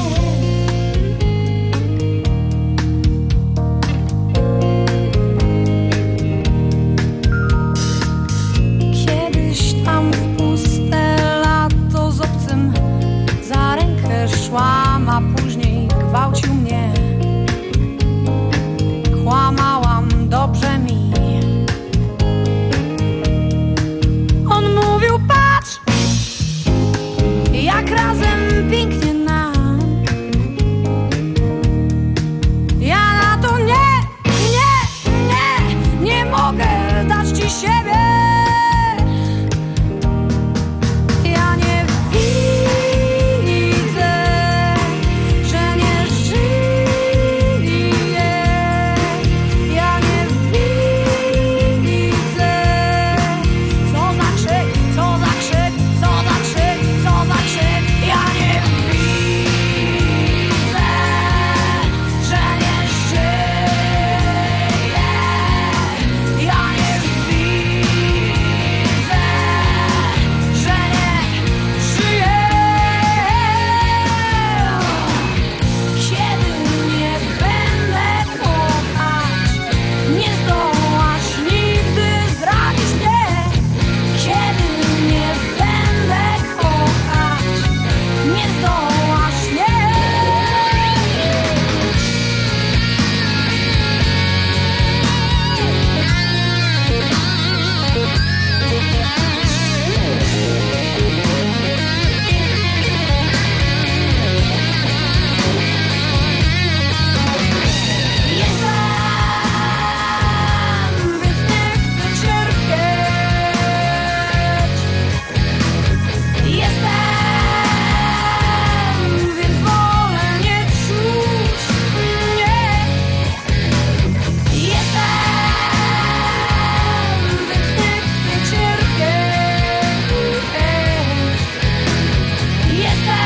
Kiedyś tam w puste lato z obcym za rękę szłam, a później gwałcił mnie. Kłamałam, dobrze mi. On mówił, patrz, jak razem pięknie nam. Ja na to nie, nie, nie, nie mogę dać ci siebie. Ja nie widzę, że nie żyję. Ja nie widzę. Co za krzyk, co za krzyk, co za krzyk, co za krzyk. Ja nie widzę, że nie żyję. Ja nie widzę, że nie żyję. Kiedy nie będę kochać, nie zdołasz nigdy zranić mnie. Kiedy nie będę kochać, nie zdołasz mnie. Jestem, więc nie chcę cierpieć. Jestem, więc wolę nie czuć. Nie. Jestem, więc nie chcę cierpieć. Jestem.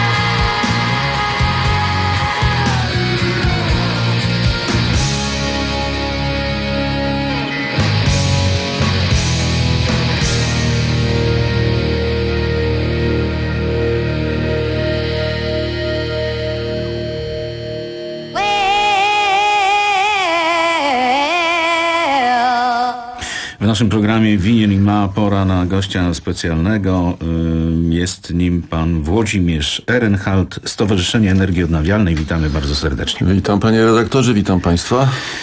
W naszym programie Winiel i Ma pora na gościa specjalnego. Ym, Jest nim pan Włodzimierz Ehrenhalt, Stowarzyszenie Energii Odnawialnej. Witamy bardzo serdecznie. Witam panie redaktorze, witam państwa.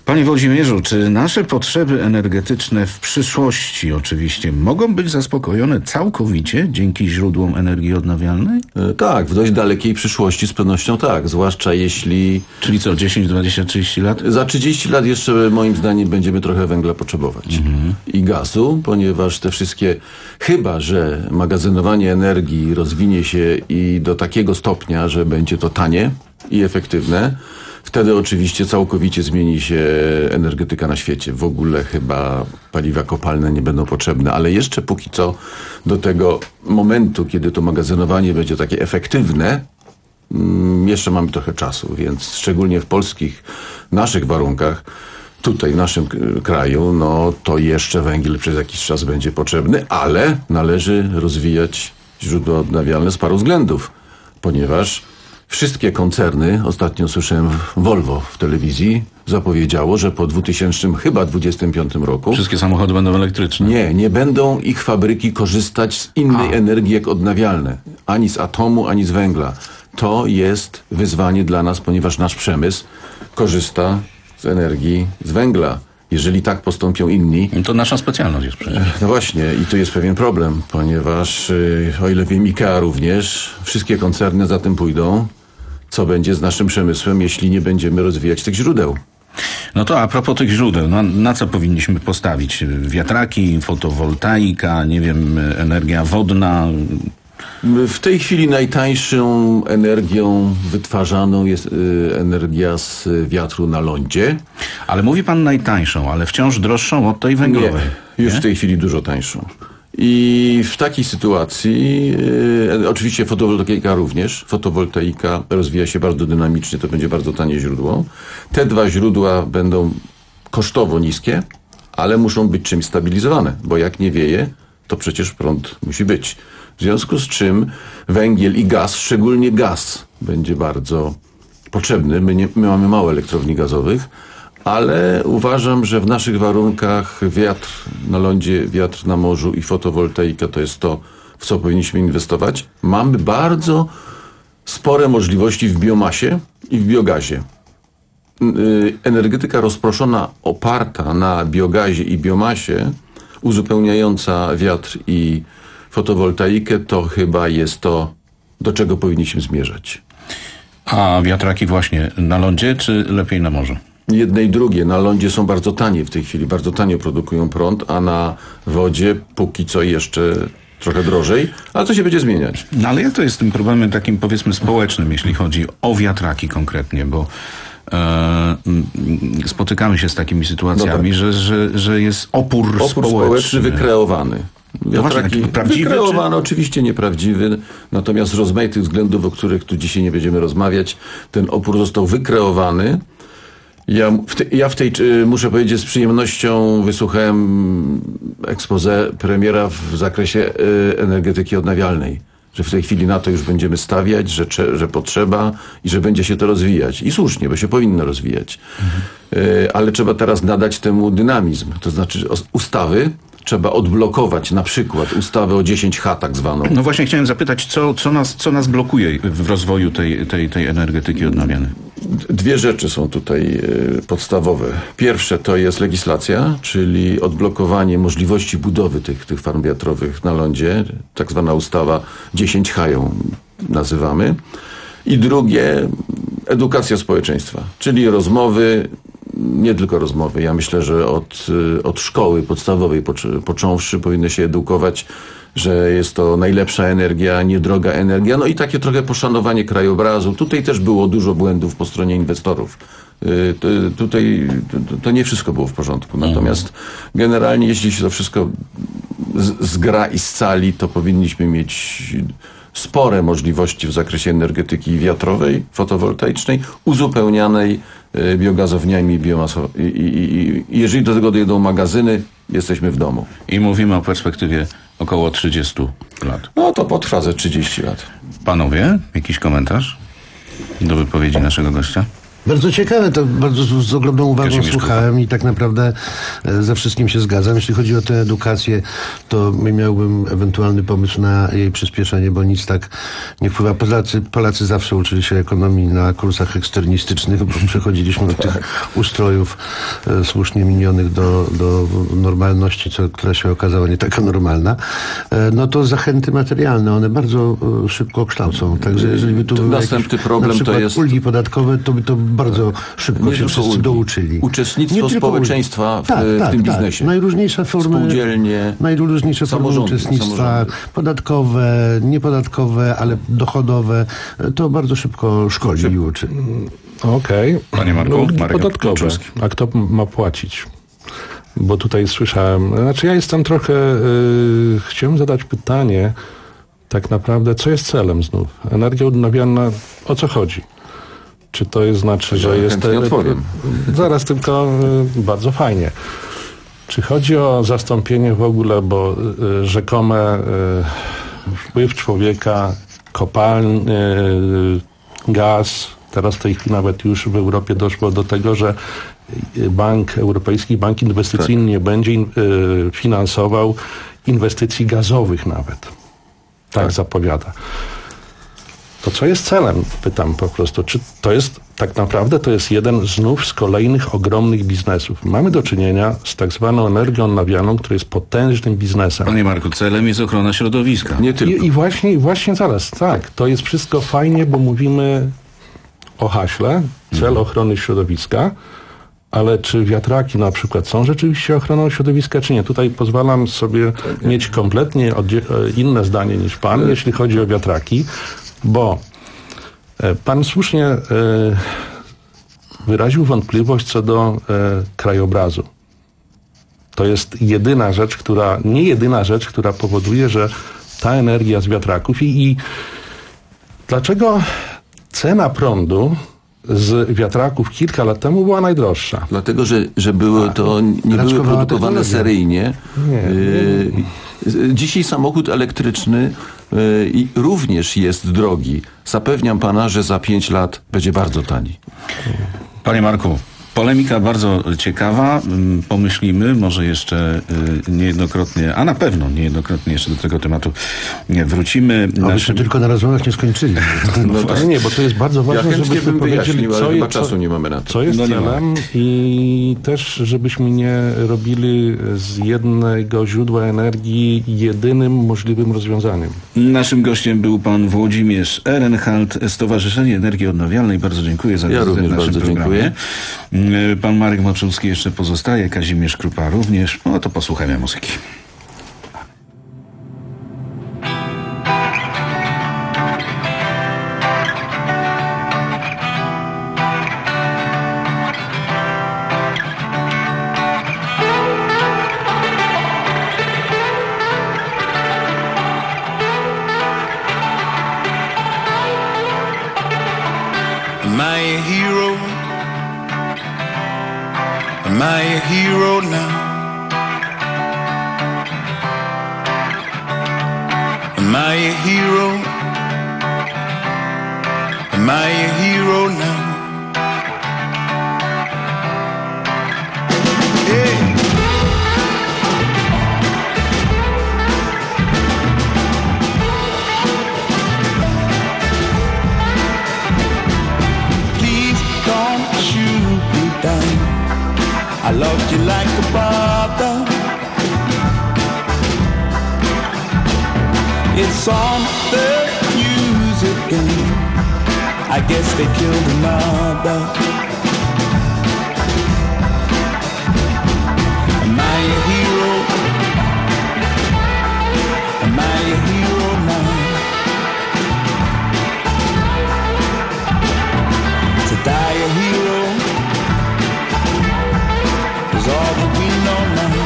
Panie Włodzimierzu, czy nasze potrzeby energetyczne w przyszłości oczywiście mogą być zaspokojone całkowicie dzięki źródłom energii odnawialnej? E, tak, w dość dalekiej przyszłości z pewnością tak, zwłaszcza jeśli... Czyli co, dziesięć, dwadzieścia, trzydzieści lat? Za trzydzieści lat jeszcze moim zdaniem będziemy trochę węgla potrzebować. Mhm. I gazu, ponieważ te wszystkie... Chyba że magazynowanie energii rozwinie się i do takiego stopnia, że będzie to tanie i efektywne, wtedy oczywiście całkowicie zmieni się energetyka na świecie. W ogóle chyba paliwa kopalne nie będą potrzebne, ale jeszcze póki co do tego momentu, kiedy to magazynowanie będzie takie efektywne, jeszcze mamy trochę czasu, więc szczególnie w polskich, naszych warunkach, tutaj w naszym kraju, no to jeszcze węgiel przez jakiś czas będzie potrzebny, ale należy rozwijać źródła odnawialne z paru względów, ponieważ wszystkie koncerny, ostatnio słyszałem Volvo w telewizji, zapowiedziało, że po dwutysięcznym, chyba dwudziestym piątym roku... Wszystkie samochody będą elektryczne? Nie, nie będą ich fabryki korzystać z innej A. energii jak odnawialne. Ani z atomu, ani z węgla. To jest wyzwanie dla nas, ponieważ nasz przemysł korzysta z energii z węgla. Jeżeli tak postąpią inni... To nasza specjalność jest przecież. No właśnie, i tu jest pewien problem, ponieważ o ile wiem, IKEA również, wszystkie koncerny za tym pójdą. Co będzie z naszym przemysłem, jeśli nie będziemy rozwijać tych źródeł? No to a propos tych źródeł, no, na co powinniśmy postawić? Wiatraki, fotowoltaika, nie wiem, energia wodna... W tej chwili najtańszą energią wytwarzaną jest y, energia z wiatru na lądzie. Ale mówi pan najtańszą, ale wciąż droższą od tej węglowej. Nie, już nie? w tej chwili dużo tańszą. I w takiej sytuacji, y, oczywiście fotowoltaika również, fotowoltaika rozwija się bardzo dynamicznie, to będzie bardzo tanie źródło. Te dwa źródła będą kosztowo niskie, ale muszą być czymś stabilizowane, bo jak nie wieje, to przecież prąd musi być. W związku z czym węgiel i gaz, szczególnie gaz, będzie bardzo potrzebny. My, nie, my mamy mało elektrowni gazowych, ale uważam, że w naszych warunkach wiatr na lądzie, wiatr na morzu i fotowoltaika to jest to, w co powinniśmy inwestować. Mamy bardzo spore możliwości w biomasie i w biogazie. Energetyka rozproszona, oparta na biogazie i biomasie, uzupełniająca wiatr i fotowoltaikę, to chyba jest to, do czego powinniśmy zmierzać. A wiatraki właśnie na lądzie, czy lepiej na morzu? Jedne i drugie. Na lądzie są bardzo tanie w tej chwili, bardzo tanio produkują prąd, a na wodzie póki co jeszcze trochę drożej, ale to się będzie zmieniać. No ale jak to jest z tym problemem takim, powiedzmy, społecznym, jeśli chodzi o wiatraki konkretnie, bo e, spotykamy się z takimi sytuacjami, no tak. że, że, że jest opór, opór społeczny. społeczny wykreowany. No właśnie, prawdziwy, wykreowany, czy... oczywiście nieprawdziwy, natomiast z rozmaitych względów, o których tu dzisiaj nie będziemy rozmawiać, ten opór został wykreowany. Ja w, te, ja w tej, muszę powiedzieć, z przyjemnością wysłuchałem expose premiera w zakresie y, energetyki odnawialnej, że w tej chwili na to już będziemy stawiać, że, że potrzeba i że będzie się to rozwijać. I słusznie, bo się powinno rozwijać. Mhm. Y, ale trzeba teraz nadać temu dynamizm, to znaczy ustawy trzeba odblokować, na przykład ustawę o dziesięć H tak zwaną. No właśnie chciałem zapytać, co, co, nas, co nas blokuje w rozwoju tej, tej, tej energetyki odnawialnej? Dwie rzeczy są tutaj y, podstawowe. Pierwsze to jest legislacja, czyli odblokowanie możliwości budowy tych, tych farm wiatrowych na lądzie, tak zwana ustawa dziesięć H ją nazywamy. I drugie, edukacja społeczeństwa, czyli rozmowy, nie tylko rozmowy. Ja myślę, że od, od szkoły podstawowej począwszy powinno się edukować, że jest to najlepsza energia, niedroga energia, no i takie trochę poszanowanie krajobrazu. Tutaj też było dużo błędów po stronie inwestorów. Tutaj to nie wszystko było w porządku. Natomiast generalnie, jeśli się to wszystko zgra i scali, to powinniśmy mieć spore możliwości w zakresie energetyki wiatrowej, fotowoltaicznej, uzupełnianej biogazowniami biomasowymi. I, i, i jeżeli do tego dojdą magazyny, jesteśmy w domu. I mówimy o perspektywie około trzydziestu lat. No to potrwa ze trzydzieści lat. Panowie, jakiś komentarz do wypowiedzi naszego gościa? Bardzo ciekawe, to bardzo z, z ogromną uwagą Kazimierz słuchałem i tak naprawdę e, ze wszystkim się zgadzam. Jeśli chodzi o tę edukację, to miałbym ewentualny pomysł na jej przyspieszenie, bo nic tak nie wpływa. Polacy, Polacy zawsze uczyli się ekonomii na kursach eksternistycznych, bo przechodziliśmy od tych ustrojów e, słusznie minionych do, do normalności, co, która się okazała nie taka normalna. E, no to zachęty materialne, one bardzo e, szybko kształcą. Także jeżeli by tu były następny jakieś, problem na przykład to jest ulgi podatkowe, to by to bardzo szybko nie się tylko wszyscy ulgi. douczyli. Uczestnictwo Nie tylko społeczeństwa w, tak, w tak, tym tak. biznesie. Najróżniejsze formy, Spółdzielnie, najróżniejsze formy samorządy, uczestnictwa, samorządy. podatkowe, niepodatkowe, ale dochodowe, to bardzo szybko szkoli i uczy. Okej. Panie Marku, Ulgi Marek podatkowe. Kluczewski. A kto ma płacić? Bo tutaj słyszałem, znaczy ja jestem trochę, yy, chciałem zadać pytanie, tak naprawdę, co jest celem znów? Energia odnawialna, o co chodzi? Czy to jest znaczy, Ja że jest... chętnie odpowiem. Zaraz, tylko y, bardzo fajnie. Czy chodzi o zastąpienie w ogóle, bo y, rzekome y, wpływ człowieka, kopalń, y, gaz, teraz w tej chwili nawet już w Europie doszło do tego, że Bank Europejski, Bank Inwestycyjny tak. nie będzie y, finansował inwestycji gazowych nawet. Tak, tak zapowiada. To co jest celem? Pytam po prostu. Czy to jest tak naprawdę to jest jeden znów z kolejnych ogromnych biznesów. Mamy do czynienia z tak zwaną energią odnawialną, która jest potężnym biznesem. Panie Marku, celem jest ochrona środowiska. Nie tylko. I, i właśnie, właśnie zaraz, tak. To jest wszystko fajnie, bo mówimy o haśle, cel mhm. ochrony środowiska, ale czy wiatraki na przykład są rzeczywiście ochroną środowiska, czy nie? Tutaj pozwalam sobie tak, mieć kompletnie oddzie- inne zdanie niż pan, ale... jeśli chodzi o wiatraki, bo e, pan słusznie e, wyraził wątpliwość co do e, krajobrazu. To jest jedyna rzecz, która, nie jedyna rzecz, która powoduje, że ta energia z wiatraków i, i dlaczego cena prądu z wiatraków kilka lat temu była najdroższa. Dlatego, że, że były to, nie były produkowane seryjnie. Nie, y, Dzisiaj samochód elektryczny y, i również jest drogi. Zapewniam pana, że za pięć lat będzie bardzo tani. Panie Marku, polemika bardzo ciekawa. Pomyślimy, może jeszcze niejednokrotnie, a na pewno niejednokrotnie jeszcze do tego tematu nie wrócimy. Abyśmy Naszym... tylko na rozmowach nie skończyli. No, no tak, nie, bo to jest bardzo ważne, ja żebyśmy powiedzieli, co, je, czasu nie mamy na to. co jest no celem i też, żebyśmy nie robili z jednego źródła energii jedynym możliwym rozwiązaniem. Naszym gościem był pan Włodzimierz Ehrenhalt, Stowarzyszenie Energii Odnawialnej. Bardzo dziękuję za ja wizytę w naszym bardzo programie. Dziękuję. Pan Marek Maczulski jeszcze pozostaje, Kazimierz Krupa również. No to posłuchajmy muzyki. Am I a hero? Am I a hero now? Am I a hero? Am I a hero now? Hey. Please don't shoot me down. I loved you like a brother. It's on the news again. I guess they killed another. Am I a hero? Am I a hero now? To die a hero is all that we know now.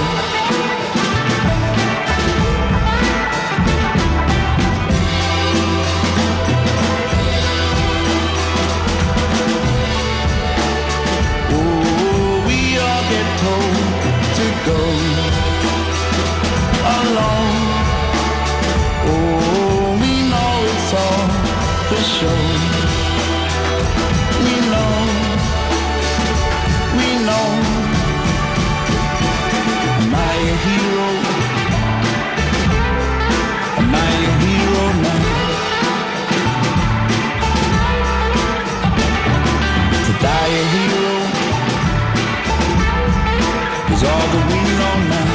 all that we know now.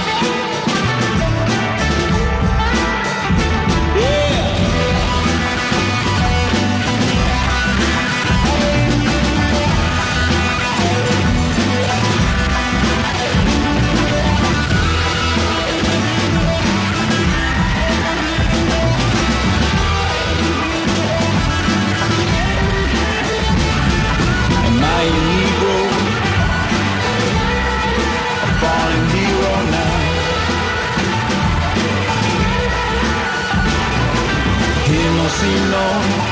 See no,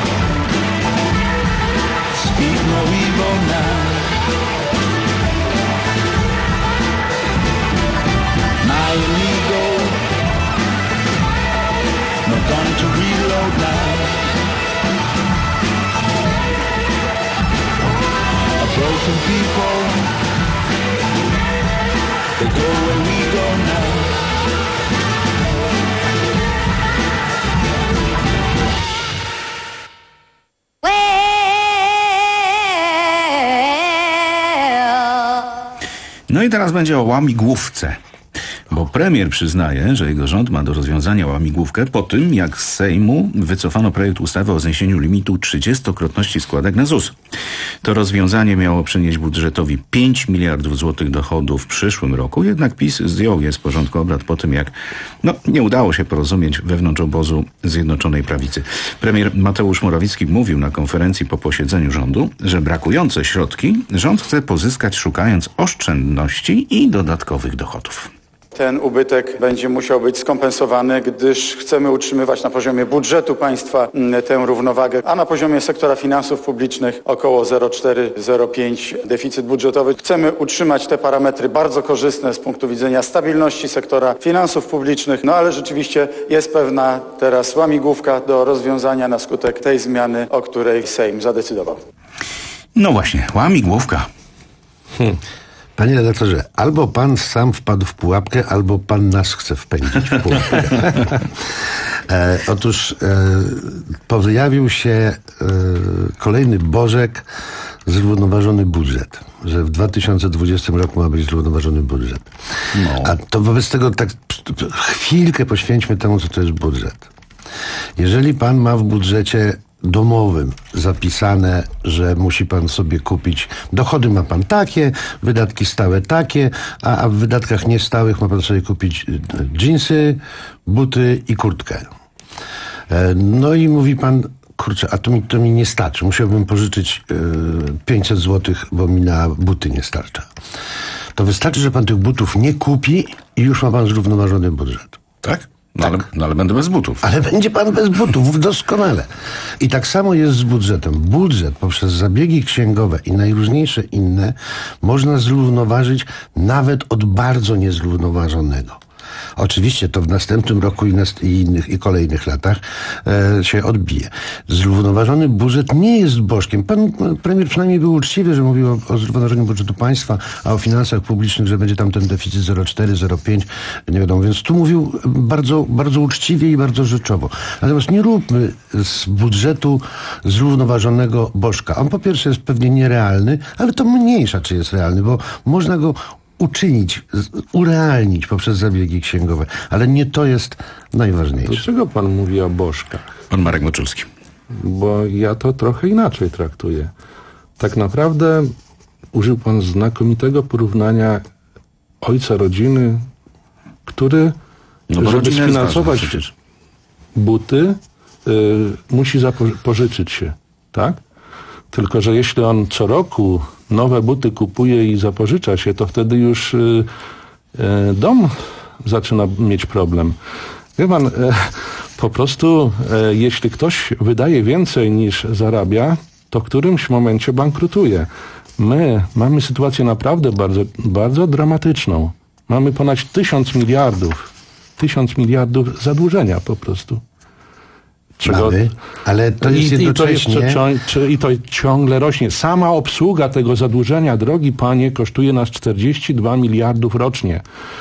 speak no evil now. My ego, no gun to reload now. A broken people, they go where we go now. No i teraz będzie o łamigłówce. Bo premier przyznaje, że jego rząd ma do rozwiązania łamigłówkę po tym, jak z Sejmu wycofano projekt ustawy o zniesieniu limitu trzydziestokrotności składek na Z U S. To rozwiązanie miało przynieść budżetowi pięć miliardów złotych dochodów w przyszłym roku, jednak PiS zdjął je z porządku obrad po tym, jak no, nie udało się porozumieć wewnątrz obozu Zjednoczonej Prawicy. Premier Mateusz Morawiecki mówił na konferencji po posiedzeniu rządu, że brakujące środki rząd chce pozyskać szukając oszczędności i dodatkowych dochodów. Ten ubytek będzie musiał być skompensowany, gdyż chcemy utrzymywać na poziomie budżetu państwa tę równowagę, a na poziomie sektora finansów publicznych około zero przecinek cztery do zero przecinek pięć deficyt budżetowy. Chcemy utrzymać te parametry bardzo korzystne z punktu widzenia stabilności sektora finansów publicznych, no ale rzeczywiście jest pewna teraz łamigłówka do rozwiązania na skutek tej zmiany, o której Sejm zadecydował. No właśnie, łamigłówka. Hmm. Panie redaktorze, albo pan sam wpadł w pułapkę, albo pan nas chce wpędzić w pułapkę. e, otóż e, pojawił się e, kolejny bożek, zrównoważony budżet. Że w dwa tysiące dwudziestym roku ma być zrównoważony budżet. No. A to wobec tego tak chwilkę poświęćmy temu, co to jest budżet. Jeżeli pan ma w budżecie domowym zapisane, że musi pan sobie kupić, dochody ma pan takie, wydatki stałe takie, a, a w wydatkach niestałych ma pan sobie kupić dżinsy, buty i kurtkę. E, no i mówi pan, kurczę, a to mi, to mi nie starczy, musiałbym pożyczyć e, pięćset złotych, bo mi na buty nie starcza. To wystarczy, że pan tych butów nie kupi i już ma pan zrównoważony budżet. Tak? No, tak. ale, no ale będę bez butów. Ale będzie pan bez butów, doskonale. I tak samo jest z budżetem. Budżet poprzez zabiegi księgowe i najróżniejsze inne można zrównoważyć nawet od bardzo niezrównoważonego. Oczywiście to w następnym roku i, nast- i innych i kolejnych latach e, się odbije. Zrównoważony budżet nie jest bożkiem. Pan premier przynajmniej był uczciwy, że mówił o, o zrównoważeniu budżetu państwa, a o finansach publicznych, że będzie tam ten deficyt zero przecinek cztery, zero przecinek pięć, nie wiadomo. Więc tu mówił bardzo, bardzo uczciwie i bardzo rzeczowo. Natomiast nie róbmy z budżetu zrównoważonego bożka. On po pierwsze jest pewnie nierealny, ale to mniejsza, czy jest realny, bo można go uczynić, urealnić poprzez zabiegi księgowe. Ale nie to jest najważniejsze. Dlaczego pan mówi o bożkach? Pan Marek Moczulski. Bo ja to trochę inaczej traktuję. Tak naprawdę użył pan znakomitego porównania ojca rodziny, który, no żeby sfinansować buty, y, musi zapożyczyć się, tak? Tylko że jeśli on co roku nowe buty kupuje i zapożycza się, to wtedy już y, y, dom zaczyna mieć problem. Wie pan, y, po prostu y, jeśli ktoś wydaje więcej niż zarabia, to w którymś momencie bankrutuje. My mamy sytuację naprawdę bardzo, bardzo dramatyczną. Mamy ponad tysiąc miliardów, tysiąc miliardów zadłużenia po prostu. Czego... Mamy, ale to jest I, jednocześnie... I to, jest, I to ciągle rośnie. Sama obsługa tego zadłużenia, drogi panie, kosztuje nas czterdzieści dwa miliardów rocznie.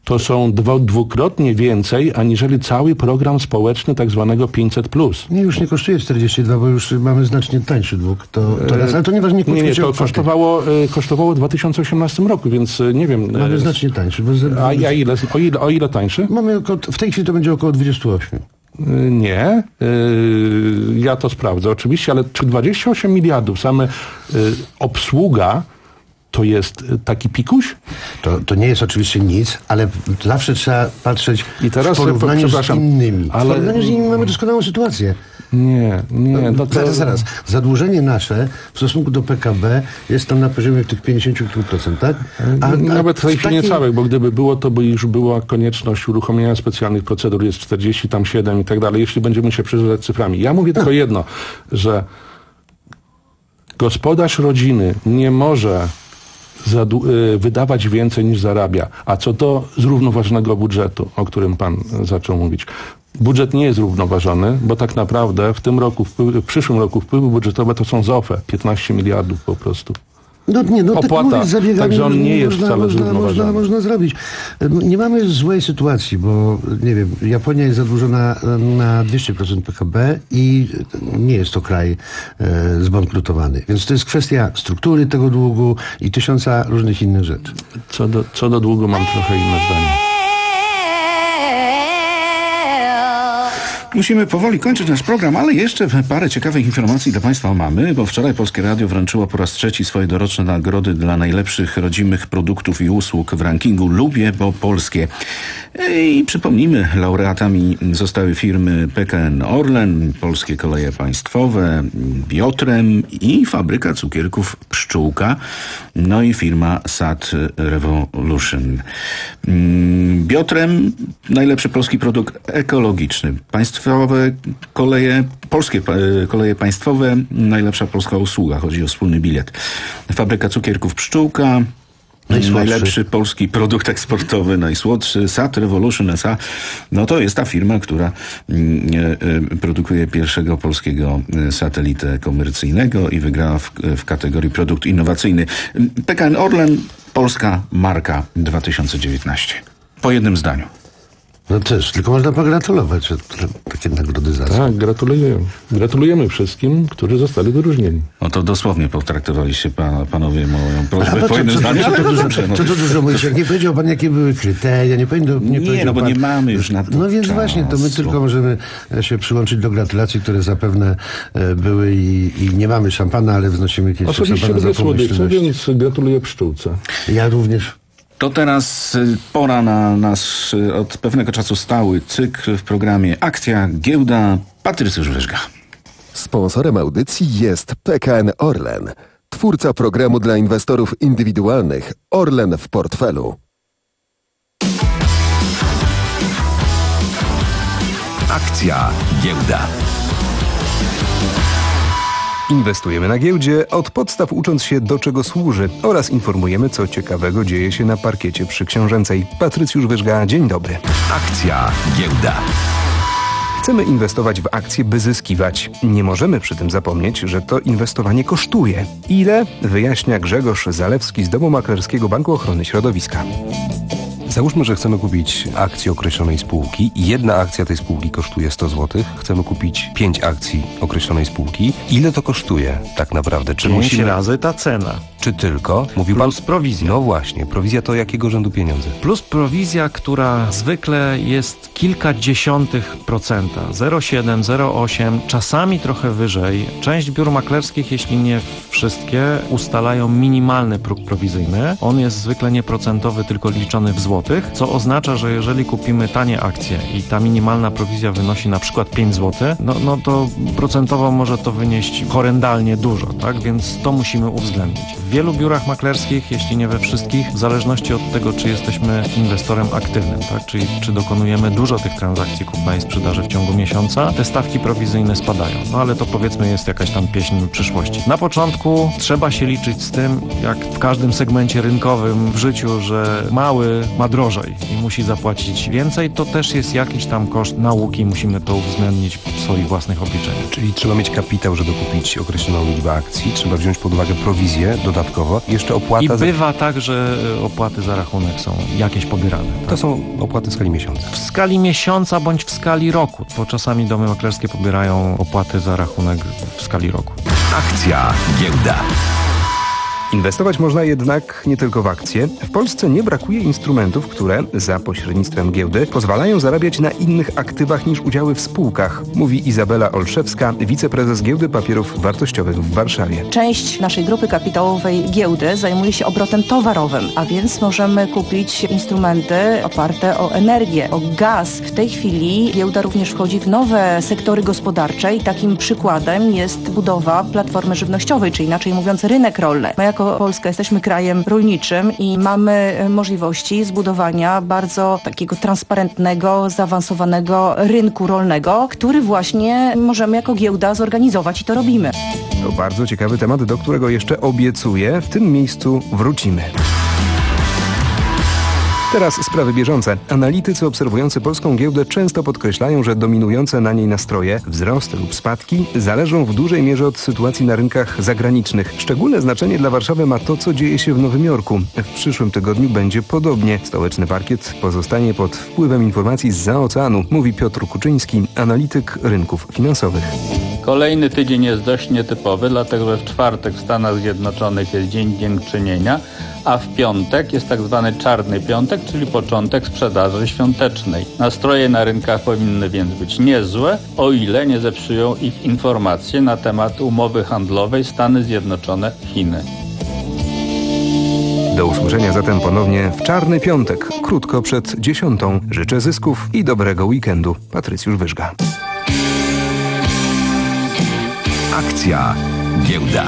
to są dwu, dwukrotnie więcej, aniżeli cały program społeczny tak zwanego pięćset plus. Nie, już nie kosztuje czterdzieści dwa, bo już mamy znacznie tańszy dług. To, to raz, ale to nieważne, nie, nie, to kosztowało, kosztowało w dwa tysiące osiemnastym roku, więc nie wiem. Mamy znacznie tańszy. Bo z... A, a ile, o, ile, o ile tańszy? Mamy około, w tej chwili to będzie około dwadzieścia osiem. Nie, yy, ja to sprawdzę oczywiście, ale czy dwadzieścia osiem miliardów same yy, obsługa to jest taki pikuś? To, to nie jest oczywiście nic, ale zawsze trzeba patrzeć I teraz, w porównaniu z innymi. Ale... W porównaniu z innymi mamy doskonałą sytuację. Nie, nie. No to... Zaraz, zaraz. Zadłużenie nasze w stosunku do P K B jest tam na poziomie tych pięćdziesiąt procent, tak? A, a Nawet w tej chwili takiej... nie całych, bo gdyby było, to by już była konieczność uruchomienia specjalnych procedur, jest czterdzieści, tam siedem i tak dalej, jeśli będziemy się przeżywać cyframi. Ja mówię tylko jedno, że gospodarz rodziny nie może wydawać więcej niż zarabia. A co do zrównoważonego budżetu, o którym pan zaczął mówić. Budżet nie jest zrównoważony, bo tak naprawdę w tym roku, w przyszłym roku wpływy budżetowe to są z O F E, piętnaście miliardów po prostu. No nie, no opłata, tak mówię, także on nie jest można, wcale można, zrównoważony. Można, można zrobić. Nie mamy złej sytuacji, bo nie wiem, Japonia jest zadłużona na dwieście procent P K B i nie jest to kraj e, zbankrutowany. Więc to jest kwestia struktury tego długu i tysiąca różnych innych rzeczy. Co do, co do długu mam trochę inne zdanie. Musimy powoli kończyć nasz program, ale jeszcze parę ciekawych informacji dla Państwa mamy, bo wczoraj Polskie Radio wręczyło po raz trzeci swoje doroczne nagrody dla najlepszych rodzimych produktów i usług w rankingu Lubię, bo polskie. I przypomnijmy, laureatami zostały firmy P K N Orlen, Polskie Koleje Państwowe, Biotrem i fabryka cukierków Pszczółka, no i firma Sat Revolution. Biotrem, najlepszy polski produkt ekologiczny. Państwowe koleje, polskie koleje państwowe, najlepsza polska usługa, chodzi o wspólny bilet. Fabryka cukierków Pszczółka, najsłodszy. Najlepszy polski produkt eksportowy, najsłodszy, Sat Revolution S A. No to jest ta firma, która y, y, produkuje pierwszego polskiego satelitę komercyjnego i wygrała w, w kategorii produkt innowacyjny. P K N Orlen, polska marka dwa tysiące dziewiętnaście. Po jednym zdaniu. No też, tylko można pogratulować, że takie nagrody za. Tak, gratulujemy. Gratulujemy wszystkim, którzy zostali wyróżnieni. No to dosłownie potraktowaliście pan, panowie moją prośbę A, po jednym zdaniu. Co to dużo, co to dużo mówić? Jak nie powiedział pan, jakie były kryteria, nie powiedział, nie, nie powiedział no bo pan, nie mamy już na to No więc czasu. właśnie, to my tylko możemy się przyłączyć do gratulacji, które zapewne były i, i nie mamy szampana, ale wznosimy kiedyś Osobiście szampana za lubię słodycze, pomyślność. więc gratuluję Pszczółce. Ja również. To teraz pora na nasz od pewnego czasu stały cykl w programie Akcja Giełda. Patrycjusz Wyżga. Sponsorem audycji jest P K N Orlen, twórca programu dla inwestorów indywidualnych Orlen w portfelu. Akcja Giełda. Inwestujemy na giełdzie, od podstaw ucząc się, do czego służy, oraz informujemy, co ciekawego dzieje się na parkiecie przyksiążęcej. Patrycjusz Wyżga, dzień dobry. Akcja Giełda. Chcemy inwestować w akcje, by zyskiwać. Nie możemy przy tym zapomnieć, że to inwestowanie kosztuje. Ile? Wyjaśnia Grzegorz Zalewski z Domu Maklerskiego Banku Ochrony Środowiska. Załóżmy, że chcemy kupić akcję określonej spółki i jedna akcja tej spółki kosztuje sto złotych. Chcemy kupić pięć akcji określonej spółki. Ile to kosztuje tak naprawdę? Czy pięć musimy... razy ta cena. Czy tylko? Mówił Plus pan... prowizja. No właśnie, prowizja to jakiego rzędu pieniądze? Plus prowizja, która zwykle jest kilka dziesiątych procenta. zero przecinek siedem, zero przecinek osiem, czasami trochę wyżej. Część biur maklerskich, jeśli nie wszystkie, ustalają minimalny próg prowizyjny. On jest zwykle nieprocentowy, tylko liczony w złotych, co oznacza, że jeżeli kupimy tanie akcje i ta minimalna prowizja wynosi na przykład pięć złotych, no, no to procentowo może to wynieść horrendalnie dużo, tak? Więc to musimy uwzględnić. W wielu biurach maklerskich, jeśli nie we wszystkich, w zależności od tego, czy jesteśmy inwestorem aktywnym, tak? Czyli czy dokonujemy dużo tych transakcji kupna i sprzedaży w ciągu miesiąca, te stawki prowizyjne spadają. No ale to powiedzmy jest jakaś tam pieśń przyszłości. Na początku trzeba się liczyć z tym, jak w każdym segmencie rynkowym w życiu, że mały ma drożej i musi zapłacić więcej, to też jest jakiś tam koszt nauki, musimy to uwzględnić w swoich własnych obliczeniach. Czyli trzeba mieć kapitał, żeby kupić określoną liczbę akcji, trzeba wziąć pod uwagę prowizję dodatkowo, jeszcze opłata... I za... bywa tak, że opłaty za rachunek są jakieś pobierane. Tak? To są opłaty w skali miesiąca. W skali miesiąca bądź w skali roku, bo czasami domy maklerskie pobierają opłaty za rachunek w skali roku. Akcja giełda. Inwestować można jednak nie tylko w akcje. W Polsce nie brakuje instrumentów, które za pośrednictwem giełdy pozwalają zarabiać na innych aktywach niż udziały w spółkach, mówi Izabela Olszewska, wiceprezes Giełdy Papierów Wartościowych w Warszawie. Część naszej grupy kapitałowej giełdy zajmuje się obrotem towarowym, a więc możemy kupić instrumenty oparte o energię, o gaz. W tej chwili giełda również wchodzi w nowe sektory gospodarcze i takim przykładem jest budowa platformy żywnościowej, czy inaczej mówiąc rynek rolny. My jako Polska jesteśmy krajem rolniczym i mamy możliwości zbudowania bardzo takiego transparentnego, zaawansowanego rynku rolnego, który właśnie możemy jako giełda zorganizować i to robimy. To bardzo ciekawy temat, do którego jeszcze obiecuję, w tym miejscu wrócimy. Teraz sprawy bieżące. Analitycy obserwujący polską giełdę często podkreślają, że dominujące na niej nastroje, wzrosty lub spadki zależą w dużej mierze od sytuacji na rynkach zagranicznych. Szczególne znaczenie dla Warszawy ma to, co dzieje się w Nowym Jorku. W przyszłym tygodniu będzie podobnie. Stołeczny parkiet pozostanie pod wpływem informacji zza oceanu, mówi Piotr Kuczyński, analityk rynków finansowych. Kolejny tydzień jest dość nietypowy, dlatego że w czwartek w Stanach Zjednoczonych jest Dzień Dziękczynienia, a w piątek jest tak zwany Czarny Piątek, czyli początek sprzedaży świątecznej. Nastroje na rynkach powinny więc być niezłe, o ile nie zepsują ich informacje na temat umowy handlowej Stany Zjednoczone-Chiny. Do usłyszenia zatem ponownie w Czarny Piątek, krótko przed dziesiątą. Życzę zysków i dobrego weekendu. Patrycjusz Wyżga. Akcja giełda.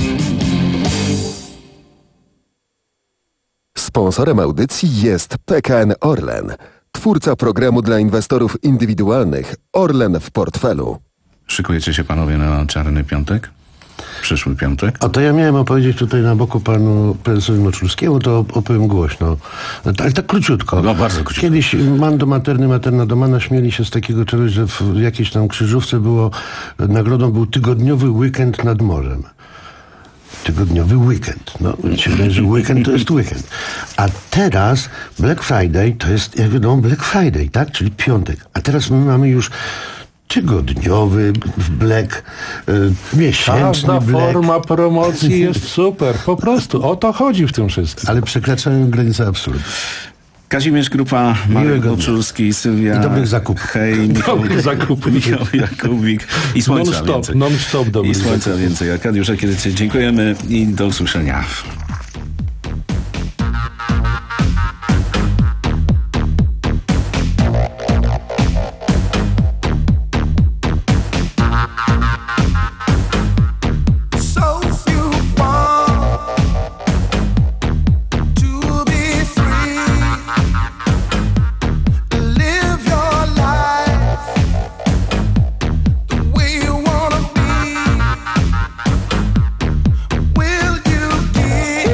Sponsorem audycji jest P K N Orlen, twórca programu dla inwestorów indywidualnych Orlen w portfelu. Szykujecie się panowie na Czarny Piątek? Przyszły piątek? A to ja miałem opowiedzieć tutaj na boku panu prezesowi Moczulskiemu, to opowiem głośno. Ale tak króciutko. No bardzo króciutko. Kiedyś man do materny, materna do mana śmieli się z takiego czegoś, że w jakiejś tam krzyżówce było, nagrodą był tygodniowy weekend nad morzem. Tygodniowy weekend. No, się wydaje, że weekend to jest weekend. A teraz Black Friday to jest, jak wiadomo, Black Friday, tak? Czyli piątek. A teraz my mamy już tygodniowy Black, y, miesięczny Każda Black. forma promocji jest super. Po prostu o to chodzi w tym wszystkim. Ale przekraczają granice absurdu. Kazimierz Grupa, Marek Moczulski, Sylwia I dobrych zakupów. Hej, Michał, Dobrych zakupów. Michał Jakubik i Słońca Non-stop, więcej. non-stop dobrych I Słońca zakupów. więcej. Arkadiusz Ekiedycy, dziękujemy i do usłyszenia. Will you give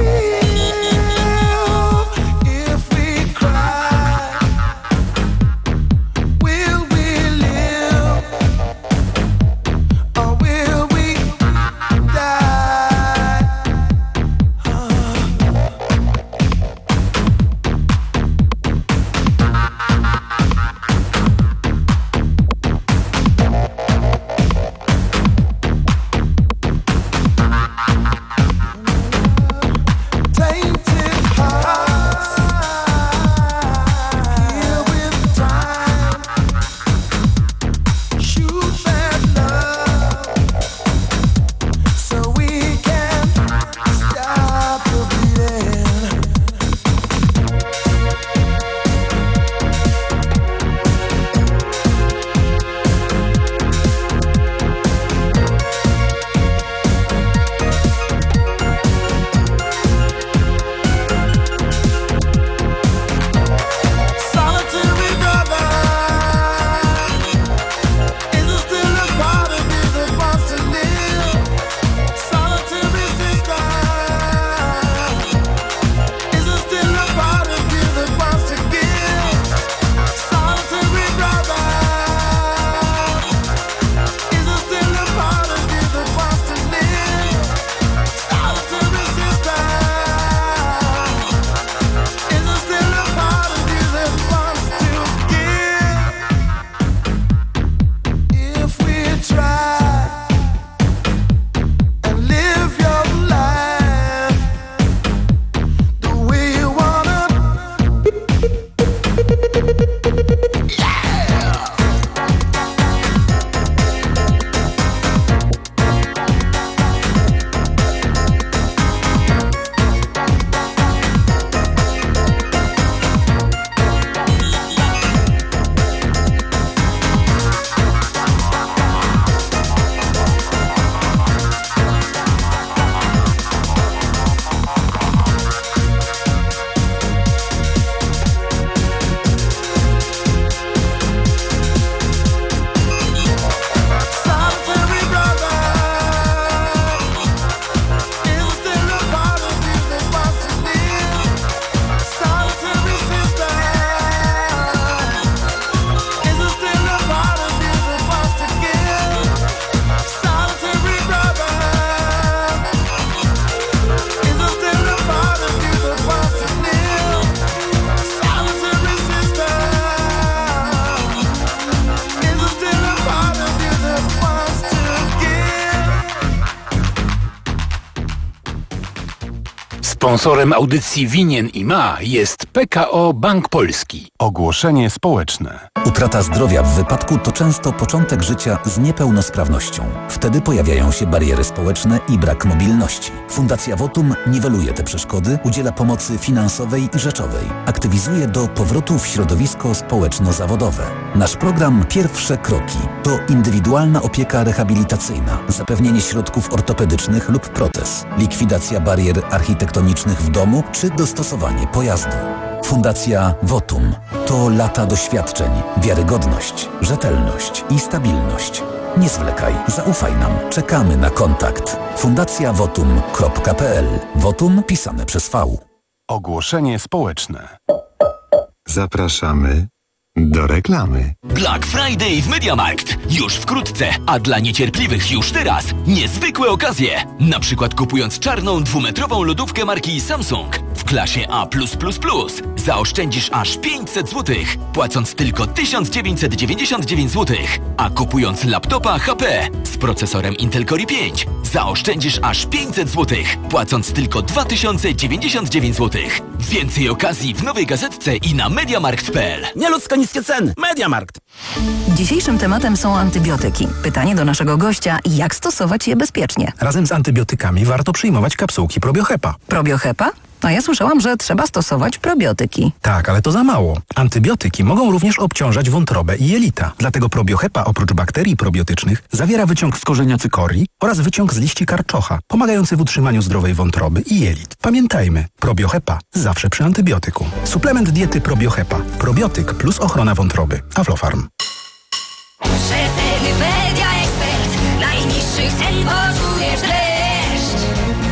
Sponsorem audycji Winien i Ma jest P K O Bank Polski. Ogłoszenie społeczne. Utrata zdrowia w wypadku to często początek życia z niepełnosprawnością. Wtedy pojawiają się bariery społeczne i brak mobilności. Fundacja Votum niweluje te przeszkody, udziela pomocy finansowej i rzeczowej. Aktywizuje do powrotu w środowisko społeczno-zawodowe. Nasz program Pierwsze Kroki to indywidualna opieka rehabilitacyjna, zapewnienie środków ortopedycznych lub protez, likwidacja barier architektonicznych w domu czy dostosowanie pojazdu. Fundacja Votum to lata doświadczeń, wiarygodność, rzetelność i stabilność. Nie zwlekaj, zaufaj nam. Czekamy na kontakt. fundacja votum kropka p l. Votum pisane przez V. Ogłoszenie społeczne. Zapraszamy do reklamy. Black Friday w MediaMarkt. Już wkrótce, a dla niecierpliwych już teraz niezwykłe okazje. Na przykład kupując czarną dwumetrową lodówkę marki Samsung w klasie A plus plus plus zaoszczędzisz aż pięćset złotych, płacąc tylko tysiąc dziewięćset dziewięćdziesiąt dziewięć złotych. A kupując laptopa H P z procesorem Intel Core i pięć zaoszczędzisz aż pięćset złotych, płacąc tylko dwa tysiące dziewięćdziesiąt dziewięć złotych. Więcej okazji w nowej gazetce i na mediamarkt kropka p l. Nieludzko niskie ceny. MediaMarkt. Dzisiejszym tematem są antybiotyki. Pytanie do naszego gościa, jak stosować je bezpiecznie? Razem z antybiotykami warto przyjmować kapsułki Probiohepa. Probiohepa? A ja słyszałam, że trzeba stosować probiotyki. Tak, ale to za mało. Antybiotyki mogą również obciążać wątrobę i jelita. Dlatego Probiohepa oprócz bakterii probiotycznych zawiera wyciąg z korzenia cykorii oraz wyciąg z liści karczocha, pomagający w utrzymaniu zdrowej wątroby i jelit. Pamiętajmy, Probiohepa zawsze przy antybiotyku. Suplement diety Probiohepa. Probiotyk plus ochrona wątroby. Aflofarm. Rzetelny Media Ekspert. Najniższych cen poczujesz dreszcz.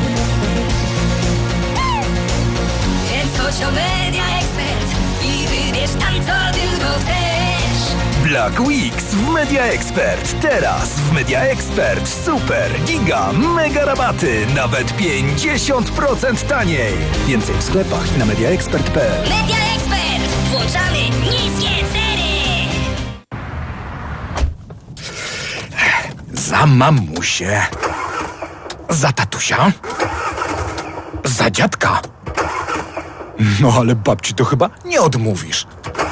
Więc chodź o Media Ekspert i wybierz tam, co tylko chcesz. Black Weeks w Media Expert. Teraz w Media Expert super, giga, mega rabaty. Nawet pięćdziesiąt procent taniej. Więcej w sklepach i na mediaexpert kropka p l. Media Ekspert. Włączamy niskie ceny. Za mamusię. Za tatusia. Za dziadka. No ale babci to chyba nie odmówisz.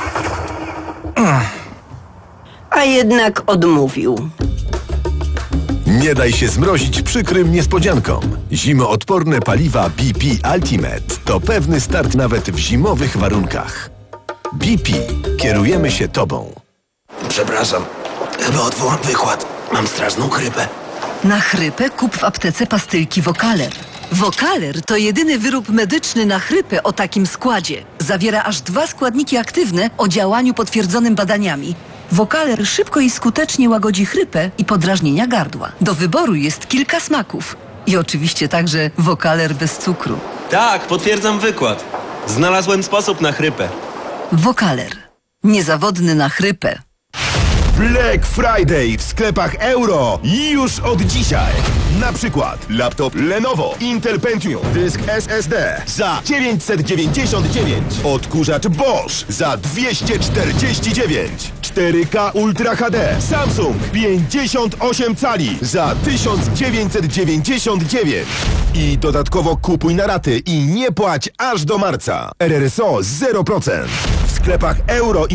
A jednak odmówił. Nie daj się zmrozić przykrym niespodziankom. Zimoodporne paliwa B P Ultimate to pewny start nawet w zimowych warunkach. B P. Kierujemy się Tobą. Przepraszam, chyba odwołam wykład. Mam straszną chrypę. Na chrypę kup w aptece pastylki Vocaler. Vocaler to jedyny wyrób medyczny na chrypę o takim składzie. Zawiera aż dwa składniki aktywne o działaniu potwierdzonym badaniami. Vocaler szybko i skutecznie łagodzi chrypę i podrażnienia gardła. Do wyboru jest kilka smaków. I oczywiście także Vocaler bez cukru. Tak, potwierdzam wykład. Znalazłem sposób na chrypę. Vocaler. Niezawodny na chrypę. Black Friday w sklepach Euro już od dzisiaj. Na przykład laptop Lenovo Intel Pentium, dysk S S D za dziewięćset dziewięćdziesiąt dziewięć, odkurzacz Bosch za dwieście czterdzieści dziewięć, cztery K Ultra H D Samsung pięćdziesiąt osiem cali za tysiąc dziewięćset dziewięćdziesiąt dziewięć i dodatkowo kupuj na raty i nie płać aż do marca. R R S O zero procent w sklepach Euro.